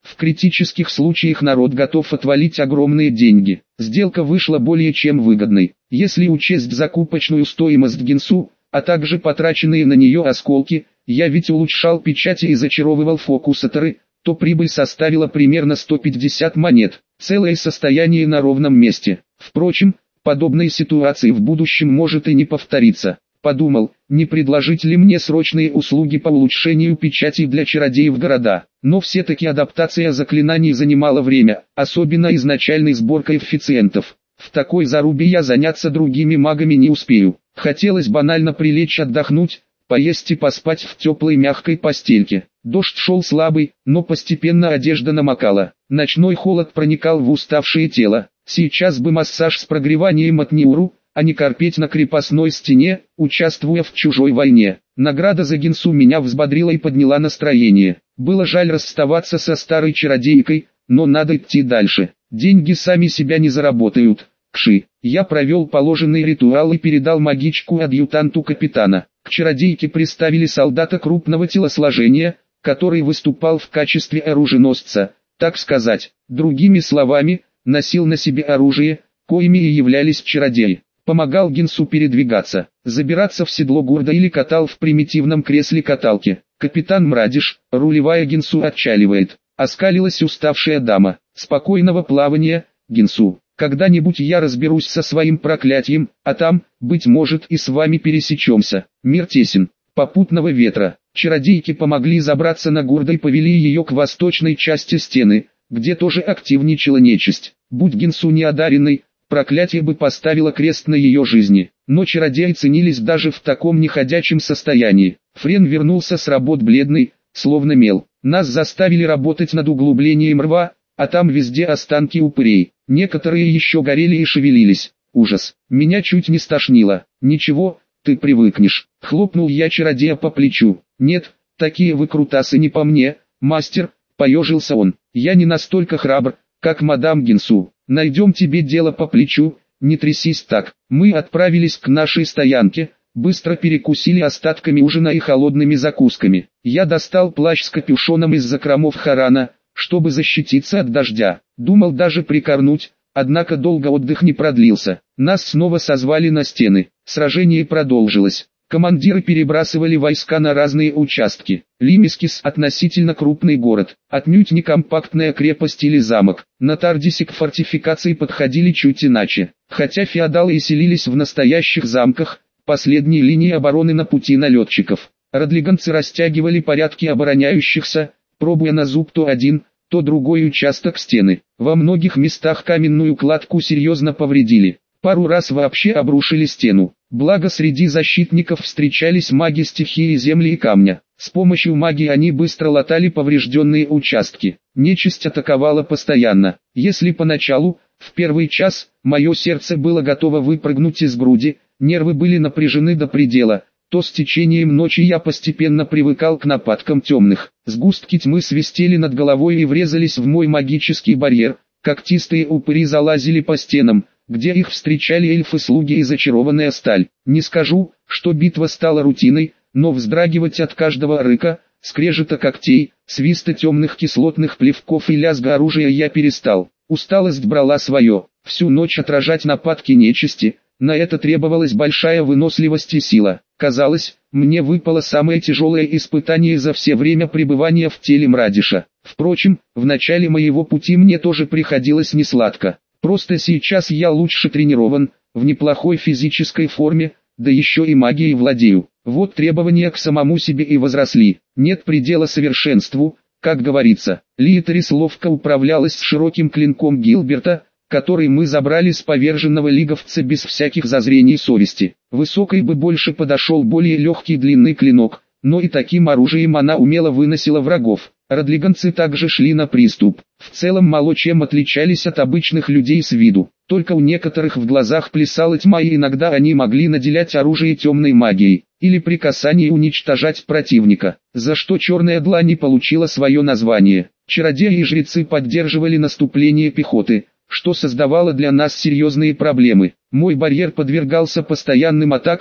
В критических случаях народ готов отвалить огромные деньги. Сделка вышла более чем выгодной. Если учесть закупочную стоимость Гинсу, а также потраченные на нее осколки, я ведь улучшал печати и зачаровывал фокусаторы, то прибыль составила примерно 150 монет. Целое состояние на ровном месте. Впрочем, подобной ситуации в будущем может и не повториться. Подумал, не предложить ли мне срочные услуги по улучшению печати для чародеев города. Но все-таки адаптация заклинаний занимала время, особенно изначальной сборкой коэффициентов. В такой зарубе я заняться другими магами не успею. Хотелось банально прилечь отдохнуть, поесть и поспать в теплой мягкой постельке. Дождь шел слабый, но постепенно одежда намокала. Ночной холод проникал в уставшее тело. Сейчас бы массаж с прогреванием от Ниуру, а не корпеть на крепостной стене, участвуя в чужой войне. Награда за Гинсу меня взбодрила и подняла настроение. Было жаль расставаться со старой чародейкой, но надо идти дальше. Деньги сами себя не заработают. Кши. Я провел положенный ритуал и передал магичку адъютанту капитана. К чародейке приставили солдата крупного телосложения, который выступал в качестве оруженосца, так сказать. Другими словами, носил на себе оружие, коими и являлись чародеи. Помогал Гинсу передвигаться, забираться в седло гурда или катал в примитивном кресле-каталке. Капитан Мрадиш, рулевая Гинсу отчаливает. Оскалилась уставшая дама. Спокойного плавания, Гинсу. Когда-нибудь я разберусь со своим проклятием, а там, быть может, и с вами пересечемся. Мир тесен. Попутного ветра. Чародейки помогли забраться на гурда и повели ее к восточной части стены, где тоже активничала нечисть. Будь Гинсу неодаренной, проклятие бы поставило крест на ее жизни. Но чародеи ценились даже в таком неходячем состоянии. Френ вернулся с работ бледный, словно мел. Нас заставили работать над углублением рва, а там везде останки упырей. Некоторые еще горели и шевелились. Ужас. Меня чуть не стошнило. Ничего, ты привыкнешь. Хлопнул я чародея по плечу. Нет, такие выкрутасы не по мне, мастер, поежился он. Я не настолько храбр, как мадам Гинсу. Найдем тебе дело по плечу, не трясись так. Мы отправились к нашей стоянке, быстро перекусили остатками ужина и холодными закусками. Я достал плащ с капюшоном из закромов Харана, чтобы защититься от дождя. Думал даже прикорнуть, однако долго отдых не продлился. Нас снова созвали на стены. Сражение продолжилось. Командиры перебрасывали войска на разные участки. Лимискис – относительно крупный город, отнюдь не компактная крепость или замок. На Тардисе к фортификации подходили чуть иначе. Хотя феодалы и селились в настоящих замках, последние линии обороны на пути налетчиков. Родлиганцы растягивали порядки обороняющихся, пробуя на зуб то один, то другой участок стены. Во многих местах каменную кладку серьезно повредили. Пару раз вообще обрушили стену. Благо среди защитников встречались маги стихии земли и камня. С помощью магии они быстро латали поврежденные участки. Нечисть атаковала постоянно. Если поначалу, в первый час, мое сердце было готово выпрыгнуть из груди, нервы были напряжены до предела, то с течением ночи я постепенно привыкал к нападкам темных. Сгустки тьмы свистели над головой и врезались в мой магический барьер. Когтистые упыри залазили по стенам, где их встречали эльфы-слуги и зачарованная сталь. Не скажу, что битва стала рутиной, но вздрагивать от каждого рыка, скрежета когтей, свиста темных кислотных плевков и лязга оружия я перестал. Усталость брала свое. Всю ночь отражать нападки нечисти, на это требовалась большая выносливость и сила. Казалось, мне выпало самое тяжелое испытание за все время пребывания в теле Мрадиша. Впрочем, в начале моего пути мне тоже приходилось несладко. Просто сейчас я лучше тренирован, в неплохой физической форме, да еще и магией владею. Вот требования к самому себе и возросли. Нет предела совершенству, как говорится. Лиэтерис ловко управлялась с широким клинком Гилберта, который мы забрали с поверженного лиговца без всяких зазрений совести. Высокой бы больше подошел более легкий длинный клинок, но и таким оружием она умело выносила врагов. Родлиганцы также шли на приступ. В целом мало чем отличались от обычных людей с виду. Только у некоторых в глазах плясала тьма, и иногда они могли наделять оружие темной магией, или при касании уничтожать противника, за что черная длань получила свое название. Чародеи и жрецы поддерживали наступление пехоты, что создавало для нас серьезные проблемы. Мой барьер подвергался постоянным атакам,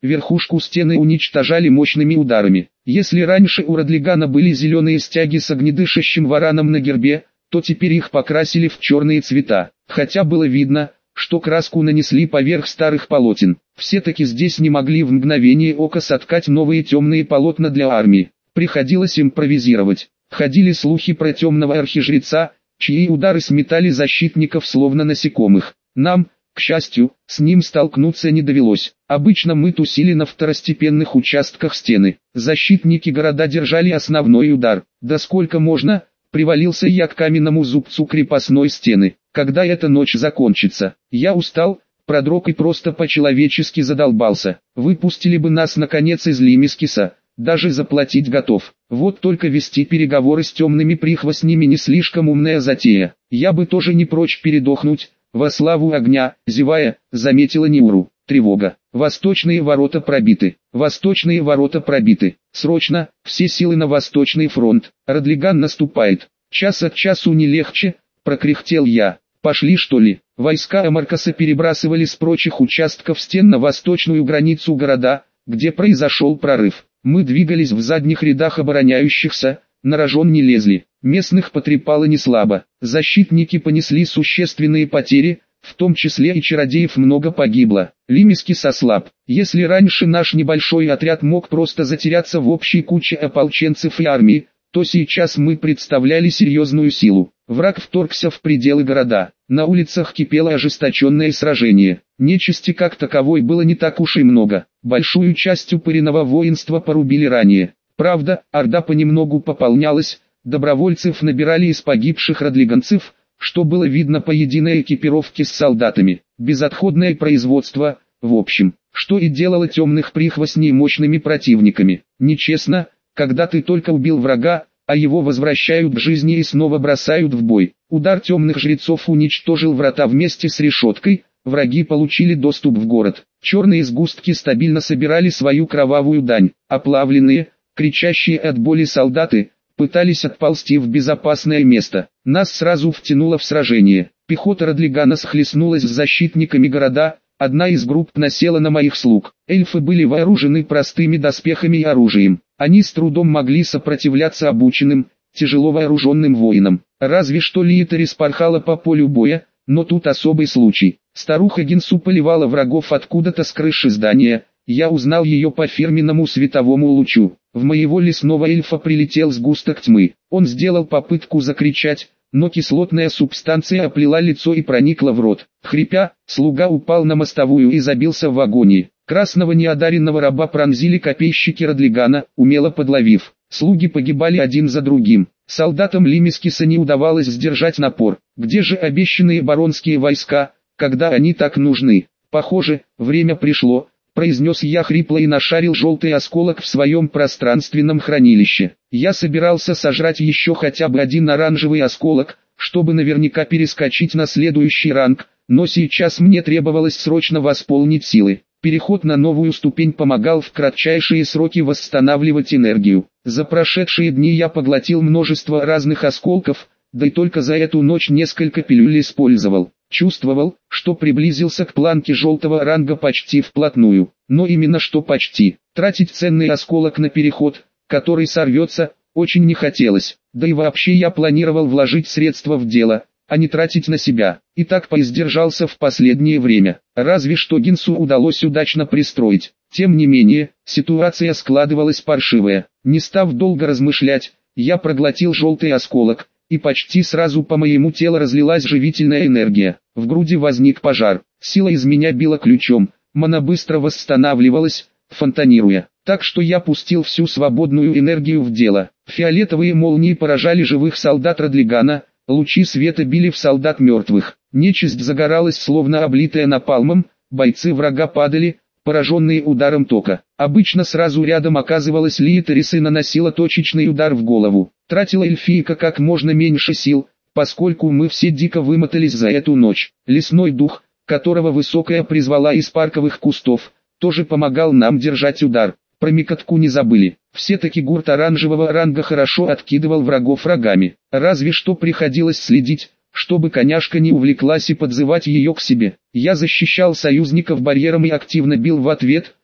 верхушку стены уничтожали мощными ударами. Если раньше у Радлигана были зеленые стяги с огнедышащим вараном на гербе, то теперь их покрасили в черные цвета, хотя было видно, что краску нанесли поверх старых полотен. Все-таки здесь не могли в мгновение ока соткать новые темные полотна для армии. Приходилось импровизировать. Ходили слухи про темного архижреца, чьи удары сметали защитников словно насекомых. Нам, к счастью, с ним столкнуться не довелось. Обычно мы тусили на второстепенных участках стены. Защитники города держали основной удар. Да сколько можно, привалился я к каменному зубцу крепостной стены. Когда эта ночь закончится? Я устал, продрог и просто по-человечески задолбался. Выпустили бы нас наконец из Лимискиса, даже заплатить готов. Вот только вести переговоры с темными прихвостнями не слишком умная затея. Я бы тоже не прочь передохнуть, во славу огня, зевая, заметила Ниуру. Тревога. Восточные ворота пробиты. Восточные ворота пробиты. Срочно, все силы на Восточный фронт. Радлиган наступает. Час от часу не легче, прокряхтел я. Пошли что ли? Войска Амаркаса перебрасывали с прочих участков стен на восточную границу города, где произошел прорыв. Мы двигались в задних рядах обороняющихся, на рожон не лезли. Местных потрепало неслабо. Защитники понесли существенные потери, в том числе и чародеев много погибло. Лимискис ослаб. Если раньше наш небольшой отряд мог просто затеряться в общей куче ополченцев и армии, то сейчас мы представляли серьезную силу. Враг вторгся в пределы города. На улицах кипело ожесточенное сражение. Нечисти как таковой было не так уж и много. Большую часть упыриного воинства порубили ранее. Правда, орда понемногу пополнялась, добровольцев набирали из погибших радлиганцев, что было видно по единой экипировке с солдатами. Безотходное производство, в общем, что и делало темных прихвостней мощными противниками. Нечестно, когда ты только убил врага, а его возвращают к жизни и снова бросают в бой. Удар темных жрецов уничтожил врата вместе с решеткой, враги получили доступ в город. Черные сгустки стабильно собирали свою кровавую дань. Оплавленные, кричащие от боли солдаты, пытались отползти в безопасное место. Нас сразу втянуло в сражение. Пехота Радлигана схлестнулась с защитниками города, одна из групп насела на моих слуг. Эльфы были вооружены простыми доспехами и оружием. Они с трудом могли сопротивляться обученным, тяжело вооруженным воинам. Разве что Лиетари спорхала по полю боя, но тут особый случай. Старуха Гинсу поливала врагов откуда-то с крыши здания. Я узнал ее по фирменному световому лучу. В моего лесного эльфа прилетел сгусток тьмы. Он сделал попытку закричать, но кислотная субстанция оплела лицо и проникла в рот. Хрипя, слуга упал на мостовую и забился в агонии. Красного неодаренного раба пронзили копейщики Радлигана, умело подловив. Слуги погибали один за другим. Солдатам Лимискиса не удавалось сдержать напор. Где же обещанные баронские войска, когда они так нужны? Похоже, время пришло, произнес я хрипло и нашарил желтый осколок в своем пространственном хранилище. Я собирался сожрать еще хотя бы один оранжевый осколок, чтобы наверняка перескочить на следующий ранг, но сейчас мне требовалось срочно восполнить силы. Переход на новую ступень помогал в кратчайшие сроки восстанавливать энергию. За прошедшие дни я поглотил множество разных осколков, да и только за эту ночь несколько пилюль использовал. Чувствовал, что приблизился к планке желтого ранга почти вплотную. Но именно что почти. Тратить ценный осколок на переход, который сорвется, очень не хотелось. Да и вообще я планировал вложить средства в дело, а не тратить на себя. И так поиздержался в последнее время. Разве что Гинсу удалось удачно пристроить. Тем не менее, ситуация складывалась паршивая. Не став долго размышлять, я проглотил желтый осколок, и почти сразу по моему телу разлилась живительная энергия. В груди возник пожар. Сила из меня била ключом, мана быстро восстанавливалась, фонтанируя. Так что я пустил всю свободную энергию в дело. Фиолетовые молнии поражали живых солдат Радлигана, лучи света били в солдат мертвых. Нечисть загоралась словно облитая напалмом, бойцы врага падали, пораженные ударом тока. Обычно сразу рядом оказывалась Лиетарис и наносила точечный удар в голову. Тратила эльфийка как можно меньше сил, поскольку мы все дико вымотались за эту ночь. Лесной дух, которого Высокая призвала из парковых кустов, тоже помогал нам держать удар. Про Микотку не забыли. Все-таки гурт оранжевого ранга хорошо откидывал врагов рогами. Разве что приходилось следить, чтобы коняшка не увлеклась и подзывать ее к себе. Я защищал союзников барьером и активно бил в ответ,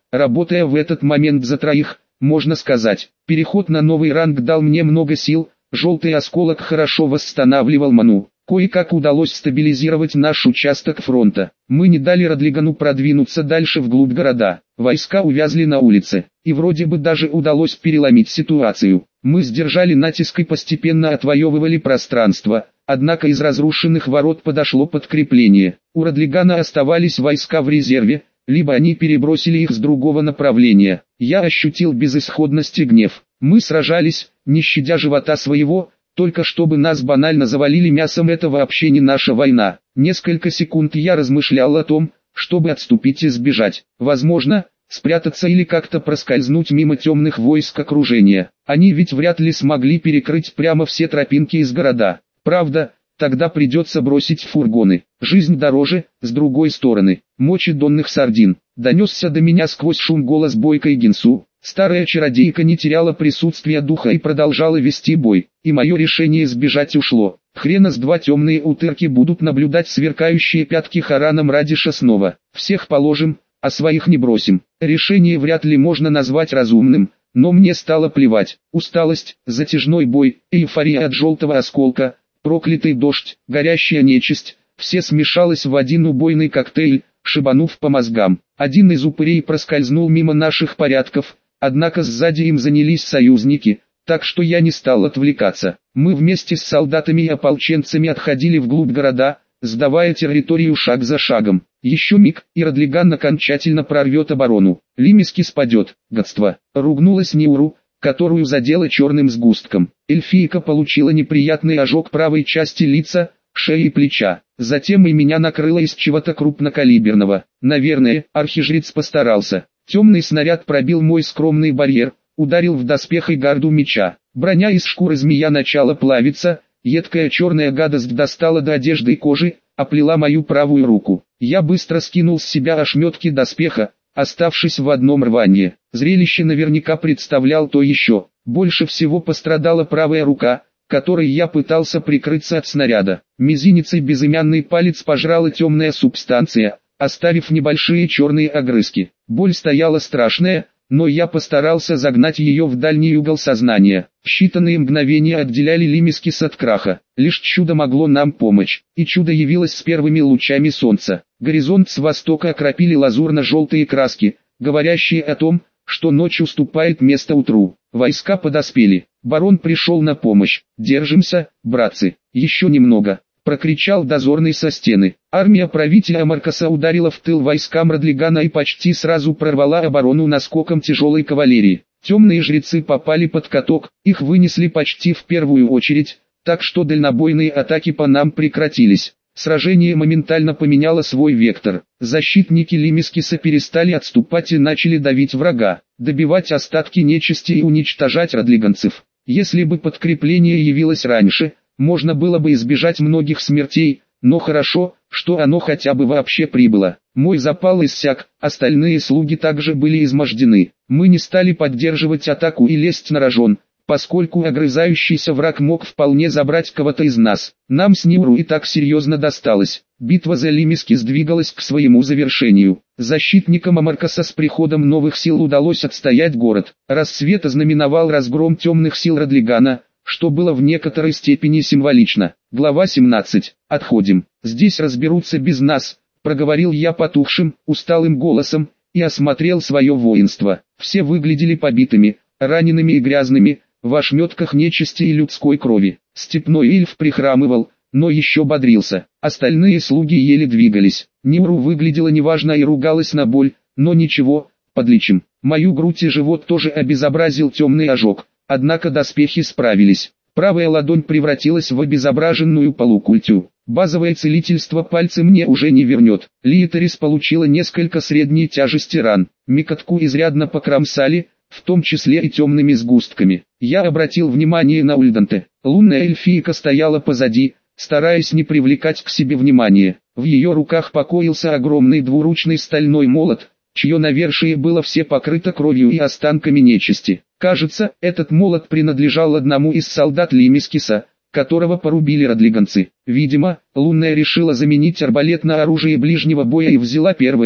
работая в этот момент за троих, можно сказать. Переход на новый ранг дал мне много сил, желтый осколок хорошо восстанавливал ману. Кое-как удалось стабилизировать наш участок фронта. Мы не дали Родлигану продвинуться дальше вглубь города. Войска увязли на улице, и вроде бы даже удалось переломить ситуацию. Мы сдержали натиск и постепенно отвоевывали пространство, однако из разрушенных ворот подошло подкрепление. У Родлигана оставались войска в резерве, либо они перебросили их с другого направления. Я ощутил безысходность и гнев. Мы сражались, не щадя живота своего, только чтобы нас банально завалили мясом. Это вообще не наша война. Несколько секунд я размышлял о том, чтобы отступить и сбежать. Возможно, спрятаться или как-то проскользнуть мимо темных войск окружения. Они ведь вряд ли смогли перекрыть прямо все тропинки из города. Правда, тогда придется бросить фургоны. Жизнь дороже, с другой стороны. Мочи донных сардин. Донесся до меня сквозь шум голос бойкой Гинсу. Старая чародейка не теряла присутствия духа и продолжала вести бой. И мое решение сбежать ушло. Хрена с два, темные утырки будут наблюдать сверкающие пятки Хараном Радиша снова. Всех положим, а своих не бросим. Решение вряд ли можно назвать разумным, но мне стало плевать. Усталость, затяжной бой, эйфория от желтого осколка, проклятый дождь, горящая нечисть, все смешалось в один убойный коктейль, шибанув по мозгам. Один из упырей проскользнул мимо наших порядков, однако сзади им занялись союзники, так что я не стал отвлекаться. Мы вместе с солдатами и ополченцами отходили вглубь города, сдавая территорию шаг за шагом. Еще миг, и Родлиган окончательно прорвет оборону. Лимиски спадет. Гадство. Ругнулась Ниуру, которую задело черным сгустком. Эльфийка получила неприятный ожог правой части лица, шеи и плеча. Затем и меня накрыло из чего-то крупнокалиберного. Наверное, архижрец постарался. Темный снаряд пробил мой скромный барьер, ударил в доспех и гарду меча. Броня из шкуры змея начала плавиться, едкая черная гадость достала до одежды и кожи, оплела мою правую руку. Я быстро скинул с себя ошметки доспеха, оставшись в одном рванье. Зрелище наверняка представлял то еще. Больше всего пострадала правая рука, которой я пытался прикрыться от снаряда. Мизинец и безымянный палец пожрала темная субстанция, оставив небольшие черные огрызки. Боль стояла страшная, но я постарался загнать ее в дальний угол сознания. Считанные мгновения отделяли Лимискис от краха. Лишь чудо могло нам помочь, и чудо явилось с первыми лучами солнца. Горизонт с востока окропили лазурно-желтые краски, говорящие о том, что ночь уступает место утру. Войска подоспели. Барон пришел на помощь. «Держимся, братцы, еще немного», — прокричал дозорный со стены. Армия правителя Маркоса ударила в тыл войскам Родлигана и почти сразу прорвала оборону наскоком тяжелой кавалерии. Темные жрецы попали под каток, их вынесли почти в первую очередь, так что дальнобойные атаки по нам прекратились. Сражение моментально поменяло свой вектор. Защитники Лимискиса перестали отступать и начали давить врага, добивать остатки нечисти и уничтожать родлиганцев. Если бы подкрепление явилось раньше, можно было бы избежать многих смертей, но хорошо, что оно хотя бы вообще прибыло. Мой запал иссяк, остальные слуги также были измождены. Мы не стали поддерживать атаку и лезть на рожон, поскольку огрызающийся враг мог вполне забрать кого-то из нас. Нам с Ниуру и так серьезно досталось. Битва за Лимиски сдвигалась к своему завершению. Защитникам Амаркоса с приходом новых сил удалось отстоять город. Рассвет ознаменовал разгром темных сил Родлигана, что было в некоторой степени символично. Глава 17. «Отходим. Здесь разберутся без нас», — проговорил я потухшим, усталым голосом, и осмотрел свое воинство. Все выглядели побитыми, ранеными и грязными, в ошметках нечисти и людской крови. Степной эльф прихрамывал, но еще бодрился. Остальные слуги еле двигались. Ниуру выглядела неважно и ругалась на боль, но ничего, подлечим. Мою грудь и живот тоже обезобразил темный ожог, однако доспехи справились. Правая ладонь превратилась в обезображенную полукультю. Базовое целительство пальцы мне уже не вернет. Лиетерис получила несколько средней тяжести ран. Микотку изрядно покромсали, в том числе и темными сгустками. Я обратил внимание на Ульданте. Лунная эльфийка стояла позади, стараясь не привлекать к себе внимания. В ее руках покоился огромный двуручный стальной молот, чье навершие было все покрыто кровью и останками нечисти. Кажется, этот молот принадлежал одному из солдат Лимискиса, которого порубили родлиганцы. Видимо, Лунная решила заменить арбалет на оружие ближнего боя и взяла первое,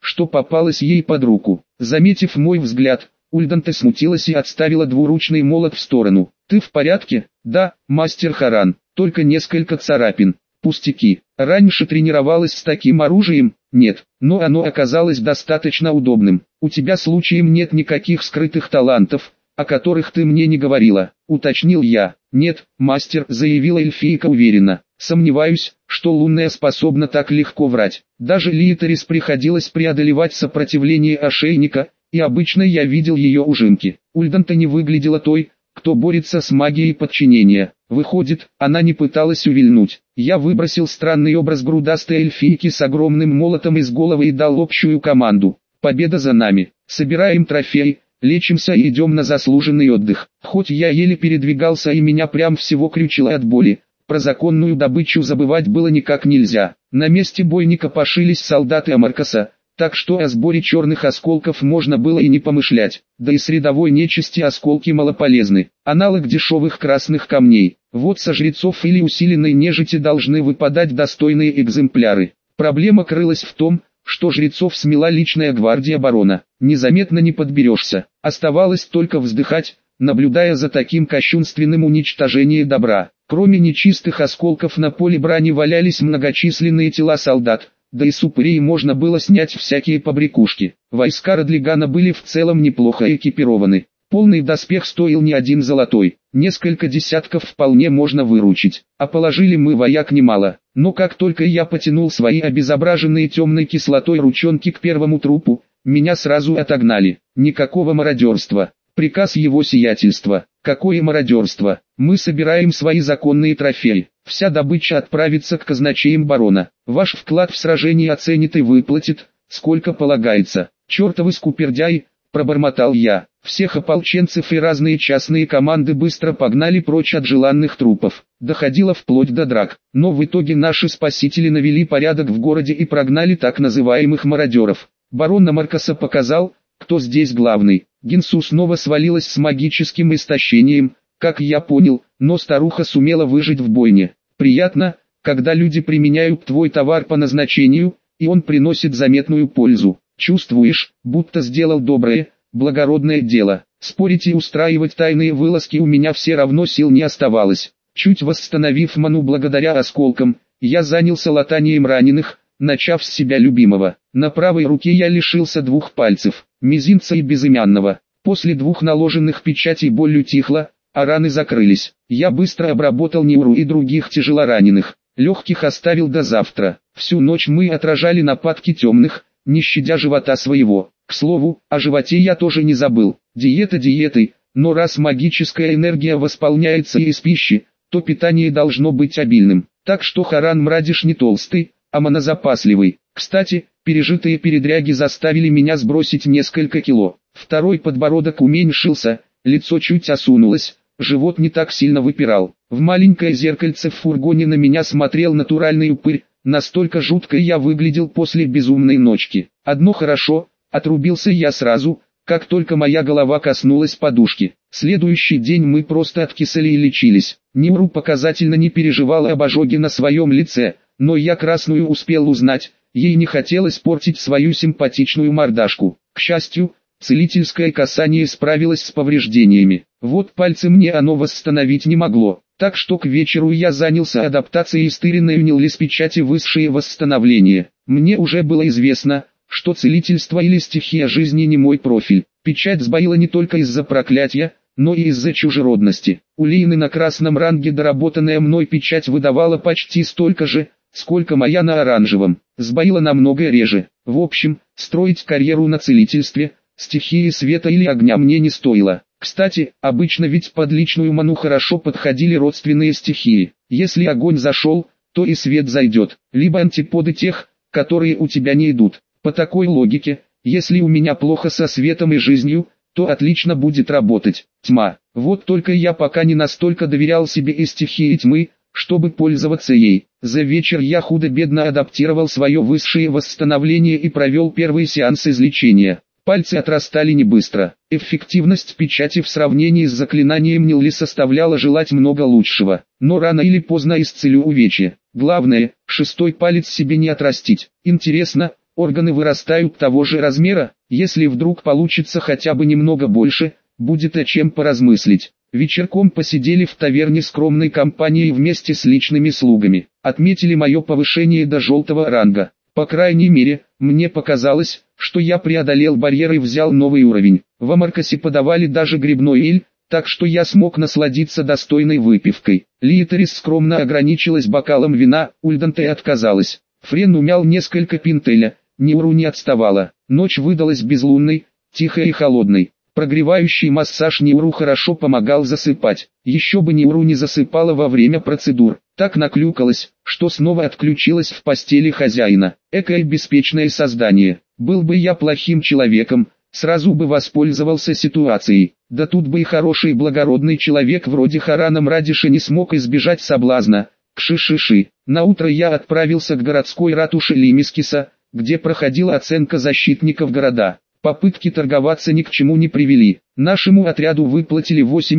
что попалось ей под руку. Заметив мой взгляд, Ульданте смутилась и отставила двуручный молот в сторону. «Ты в порядке?» «Да, мастер Харан, только несколько царапин. Пустяки. Раньше тренировалась с таким оружием?» «Нет, но оно оказалось достаточно удобным. У тебя случаем нет никаких скрытых талантов, о которых ты мне не говорила?» — уточнил я. «Нет, мастер», — заявила эльфийка уверенно. «Сомневаюсь, что лунная способна так легко врать. Даже Лиетерис приходилось преодолевать сопротивление ошейника, и обычно я видел ее ужимки. Ульданте не выглядела той, кто борется с магией подчинения. Выходит, она не пыталась увильнуть. Я выбросил странный образ грудастой эльфийки с огромным молотом из головы и дал общую команду. Победа за нами. Собираем трофей, лечимся и идем на заслуженный отдых. Хоть я еле передвигался и меня прям всего крючило от боли, про законную добычу забывать было никак нельзя. На месте бойни копошились солдаты Амаркаса, так что о сборе черных осколков можно было и не помышлять. Да и с рядовой нечисти осколки малополезны. Аналог дешевых красных камней. Вот со жрецов или усиленной нежити должны выпадать достойные экземпляры. Проблема крылась в том, что жрецов смела личная гвардия барона. Незаметно не подберешься. Оставалось только вздыхать, наблюдая за таким кощунственным уничтожением добра. Кроме нечистых осколков на поле брани валялись многочисленные тела солдат, да и с упырей можно было снять всякие побрякушки. Войска Родлигана были в целом неплохо экипированы. Полный доспех стоил не один золотой, несколько десятков вполне можно выручить, а положили мы вояк немало. Но как только я потянул свои обезображенные темной кислотой ручонки к первому трупу, меня сразу отогнали. Никакого мародерства. Приказ его сиятельства. Какое мародерство? Мы собираем свои законные трофеи. Вся добыча отправится к казначеям барона. Ваш вклад в сражение оценит и выплатит, сколько полагается. Чертовы скупердяи, пробормотал я. Всех ополченцев и разные частные команды быстро погнали прочь от желанных трупов. Доходило вплоть до драк. Но в итоге наши спасители навели порядок в городе и прогнали так называемых мародеров. Барон Амаркаса показал, кто здесь главный. Гинсу снова свалилась с магическим истощением, как я понял, но старуха сумела выжить в бойне. Приятно, когда люди применяют твой товар по назначению, и он приносит заметную пользу. Чувствуешь, будто сделал доброе, благородное дело. Спорить и устраивать тайные вылазки у меня все равно сил не оставалось. Чуть восстановив ману благодаря осколкам, я занялся латанием раненых, начав с себя любимого. На правой руке я лишился 2 пальцев, мизинца и безымянного. После 2 наложенных печатей боль утихла, а раны закрылись. Я быстро обработал Ниуру и других тяжелораненых. Легких оставил до завтра. Всю ночь мы отражали нападки темных, не щадя живота своего. К слову, о животе я тоже не забыл. Диета диетой, но раз магическая энергия восполняется и из пищи, то питание должно быть обильным. Так что Харан Мрадиш не толстый, а монозапасливый. Кстати, пережитые передряги заставили меня сбросить несколько кило. Второй подбородок уменьшился, лицо чуть осунулось, живот не так сильно выпирал. В маленькое зеркальце в фургоне на меня смотрел натуральный упырь, настолько жутко я выглядел после безумной ночки. Одно хорошо, отрубился я сразу, как только моя голова коснулась подушки. Следующий день мы просто откисали и лечились. Ниуру показательно не переживала об ожоге на своем лице, но я красную успел узнать, ей не хотелось портить свою симпатичную мордашку. К счастью, целительское касание справилось с повреждениями. Вот пальцы мне оно восстановить не могло, так что к вечеру я занялся адаптацией стыренной Нилли с печати высшее восстановление. Мне уже было известно, что целительство или стихия жизни не мой профиль. Печать сбоила не только из-за проклятия, но и из-за чужеродности. У Лины на красном ранге доработанная мной печать выдавала почти столько же, сколько моя на оранжевом. Сбоила намного реже. В общем, строить карьеру на целительстве, стихии света или огня мне не стоило. Кстати, обычно ведь под личную ману хорошо подходили родственные стихии. Если огонь зашел, то и свет зайдет. Либо антиподы тех, которые у тебя не идут. По такой логике, если у меня плохо со светом и жизнью, то отлично будет работать тьма. Вот только я пока не настолько доверял себе и стихии тьмы, чтобы пользоваться ей. За вечер я худо-бедно адаптировал свое высшее восстановление и провел первый сеанс излечения. Пальцы отрастали не быстро. Эффективность печати в сравнении с заклинанием Нилли составляла желать много лучшего. Но рано или поздно исцелю увечья. Главное, 6-й палец себе не отрастить. Интересно, органы вырастают того же размера, если вдруг получится хотя бы немного больше, будет о чем поразмыслить. Вечерком посидели в таверне скромной компанией вместе с личными слугами, отметили мое повышение до желтого ранга. По крайней мере, мне показалось, что я преодолел барьер и взял новый уровень. В Амаркасе подавали даже грибной эль, так что я смог насладиться достойной выпивкой. Литерис скромно ограничилась бокалом вина, Ульданте отказалась. Френ умял несколько пинтеля, Ниуру не отставала. Ночь выдалась безлунной, тихой и холодной. Прогревающий массаж Ниуру хорошо помогал засыпать. Еще бы Ниуру не засыпала во время процедур. Так наклюкалась, что снова отключилась в постели хозяина. Экое беспечное создание. Был бы я плохим человеком, сразу бы воспользовался ситуацией. Да тут бы и хороший благородный человек вроде Харана Мрадиша не смог избежать соблазна. Кши-ши-ши. Наутро я отправился к городской ратуше Лимискиса, где проходила оценка защитников города. Попытки торговаться ни к чему не привели. Нашему отряду выплатили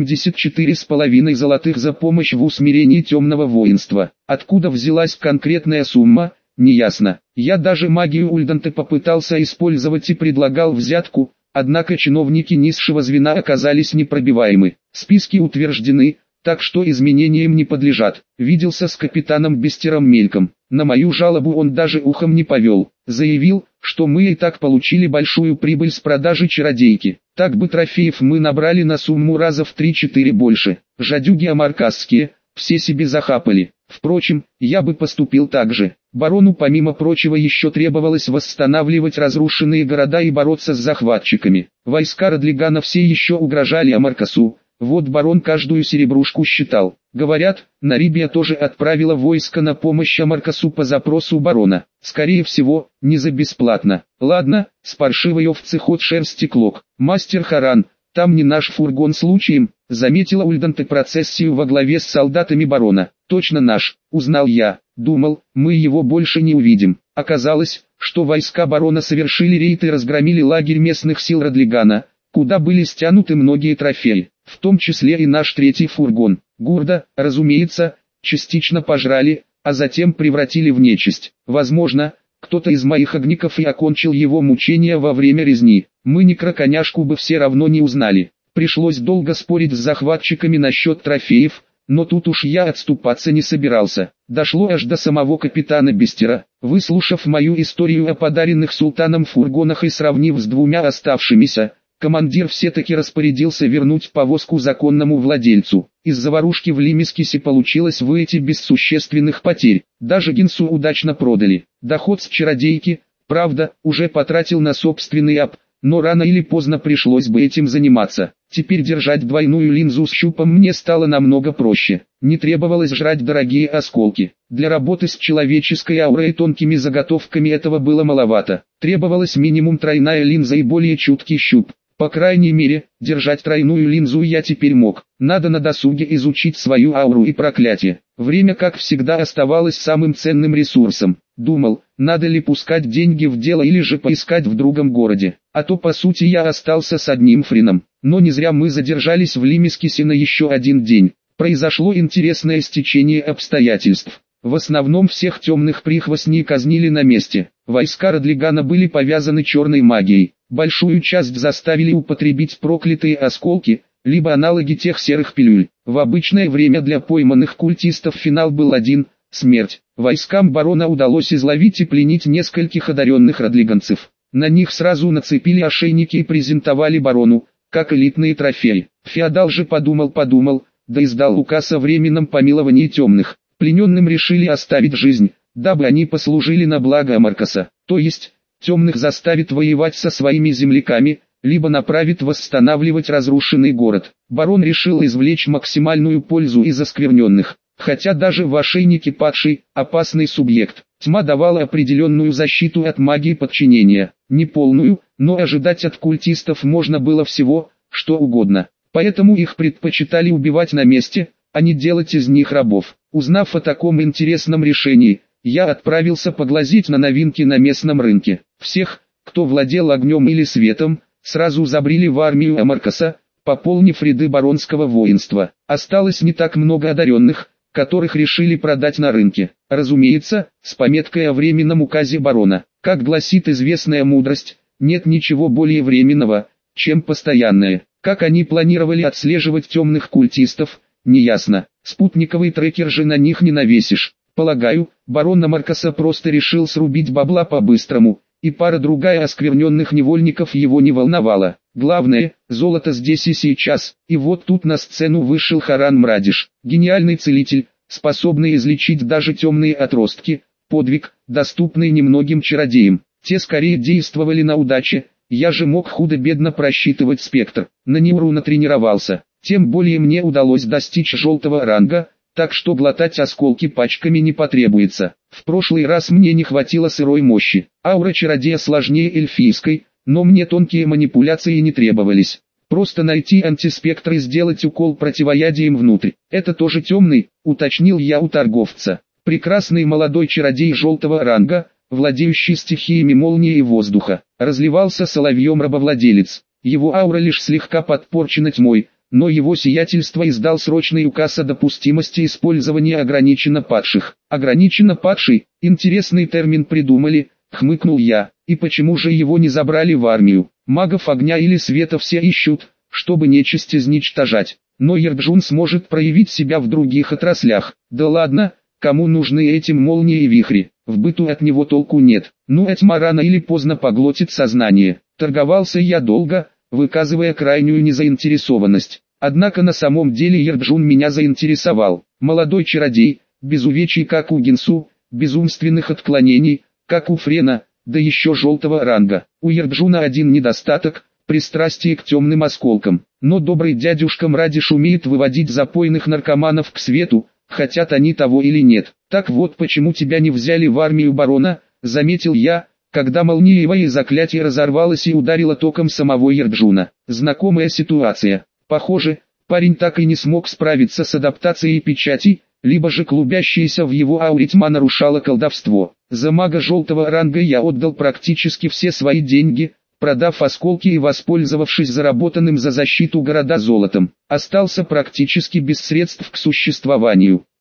84,5 золотых за помощь в усмирении темного воинства. Откуда взялась конкретная сумма, неясно. Я даже магию Ульданте попытался использовать и предлагал взятку, однако чиновники низшего звена оказались непробиваемы. Списки утверждены, так что изменениям не подлежат. Виделся с капитаном Бестером мельком. На мою жалобу он даже ухом не повел. Заявил, что мы и так получили большую прибыль с продажи чародейки. Так бы трофеев мы набрали на сумму раза в 3-4 больше. Жадюги амаркасские, все себе захапали. Впрочем, я бы поступил так же. Барону помимо прочего еще требовалось восстанавливать разрушенные города и бороться с захватчиками. Войска Родлигана все еще угрожали Амаркасу. Вот барон каждую серебрушку считал. Говорят, Нарибия тоже отправила войско на помощь Амаркасу по запросу барона. Скорее всего, не за бесплатно. Ладно, с паршивой овцы ход шерсти клок. Мастер Харан, там не наш фургон случаем, заметила Ульданте процессию во главе с солдатами барона. Точно наш, узнал я. Думал, мы его больше не увидим. Оказалось, что войска барона совершили рейд и разгромили лагерь местных сил Родлигана, куда были стянуты многие трофеи, в том числе и наш третий фургон. Гурда, разумеется, частично пожрали, а затем превратили в нечисть. Возможно, кто-то из моих огников и окончил его мучения во время резни. Мы некроконяшку бы все равно не узнали. Пришлось долго спорить с захватчиками насчет трофеев, но тут уж я отступаться не собирался. Дошло аж до самого капитана Бестера. Выслушав мою историю о подаренных султаном фургонах и сравнив с двумя оставшимися, командир все-таки распорядился вернуть повозку законному владельцу. Из заварушки в Лимискисе получилось выйти без существенных потерь. Даже Гинсу удачно продали. Доход с чародейки, правда, уже потратил на собственный ап, но рано или поздно пришлось бы этим заниматься. Теперь держать двойную линзу с щупом мне стало намного проще. Не требовалось жрать дорогие осколки. Для работы с человеческой аурой и тонкими заготовками этого было маловато. Требовалась минимум тройная линза и более чуткий щуп. По крайней мере, держать тройную линзу я теперь мог. Надо на досуге изучить свою ауру и проклятие. Время, как всегда, оставалось самым ценным ресурсом. Думал, надо ли пускать деньги в дело или же поискать в другом городе. А то по сути я остался с одним френом. Но не зря мы задержались в Лимискисе на еще один день. Произошло интересное стечение обстоятельств. В основном всех темных прихвостней казнили на месте. Войска Родлигана были повязаны черной магией. Большую часть заставили употребить проклятые осколки, либо аналоги тех серых пилюль. В обычное время для пойманных культистов финал был один – смерть. Войскам барона удалось изловить и пленить нескольких одаренных родлиганцев. На них сразу нацепили ошейники и презентовали барону, как элитные трофеи. Феодал же подумал, да издал указ о временном помиловании темных. Плененным решили оставить жизнь, дабы они послужили на благо Амаркаса, то есть, темных заставит воевать со своими земляками, либо направит восстанавливать разрушенный город. Барон решил извлечь максимальную пользу из оскверненных, хотя даже в ошейнике падший, опасный субъект. Тьма давала определенную защиту от магии подчинения, не полную, но ожидать от культистов можно было всего, что угодно, поэтому их предпочитали убивать на месте, а не делать из них рабов. Узнав о таком интересном решении, я отправился поглазеть на новинки на местном рынке. Всех, кто владел огнем или светом, сразу забрили в армию Амаркаса, пополнив ряды баронского воинства. Осталось не так много одаренных, которых решили продать на рынке. Разумеется, с пометкой о временном указе барона. Как гласит известная мудрость, нет ничего более временного, чем постоянное. Как они планировали отслеживать темных культистов, неясно. Спутниковый трекер же на них не навесишь. Полагаю, барона Маркоса просто решил срубить бабла по-быстрому, и пара-другая оскверненных невольников его не волновала. Главное, золото здесь и сейчас. И вот тут на сцену вышел Харан Мрадиш, гениальный целитель, способный излечить даже темные отростки, подвиг, доступный немногим чародеям. Те скорее действовали на удаче, я же мог худо-бедно просчитывать спектр. На Ниуру натренировался, тем более мне удалось достичь желтого ранга, так что глотать осколки пачками не потребуется. В прошлый раз мне не хватило сырой мощи. Аура чародея сложнее эльфийской, но мне тонкие манипуляции не требовались. Просто найти антиспектр и сделать укол противоядием внутрь. Это тоже темный, уточнил я у торговца. Прекрасный молодой чародей желтого ранга, владеющий стихиями молнии и воздуха. Разливался соловьем рабовладелец. Его аура лишь слегка подпорчена тьмой, но его сиятельство издал срочный указ о допустимости использования ограниченно падших. Ограниченно падший, интересный термин придумали, хмыкнул я. И почему же его не забрали в армию? Магов огня или света все ищут, чтобы нечисть изничтожать. Но Ярджун сможет проявить себя в других отраслях. Да ладно, кому нужны эти молнии и вихри? В быту от него толку нет. Ну а тьма рано или поздно поглотит сознание. Торговался я долго, выказывая крайнюю незаинтересованность. Однако на самом деле Ярджун меня заинтересовал. Молодой чародей, без увечий как у Гинсу, без умственных отклонений, как у Френа, да еще желтого ранга. У Ярджуна один недостаток – пристрастие к темным осколкам. Но добрый дядюшка Мрадиш умеет выводить запойных наркоманов к свету, хотят они того или нет. Так вот почему тебя не взяли в армию барона, заметил я, когда молниевое заклятие разорвалось и ударило током самого Ярджуна. Знакомая ситуация. Похоже, парень так и не смог справиться с адаптацией печати, либо же клубящаяся в его ауре тьма нарушала колдовство. За мага желтого ранга я отдал практически все свои деньги, продав осколки и воспользовавшись заработанным за защиту города золотом. Остался практически без средств к существованию.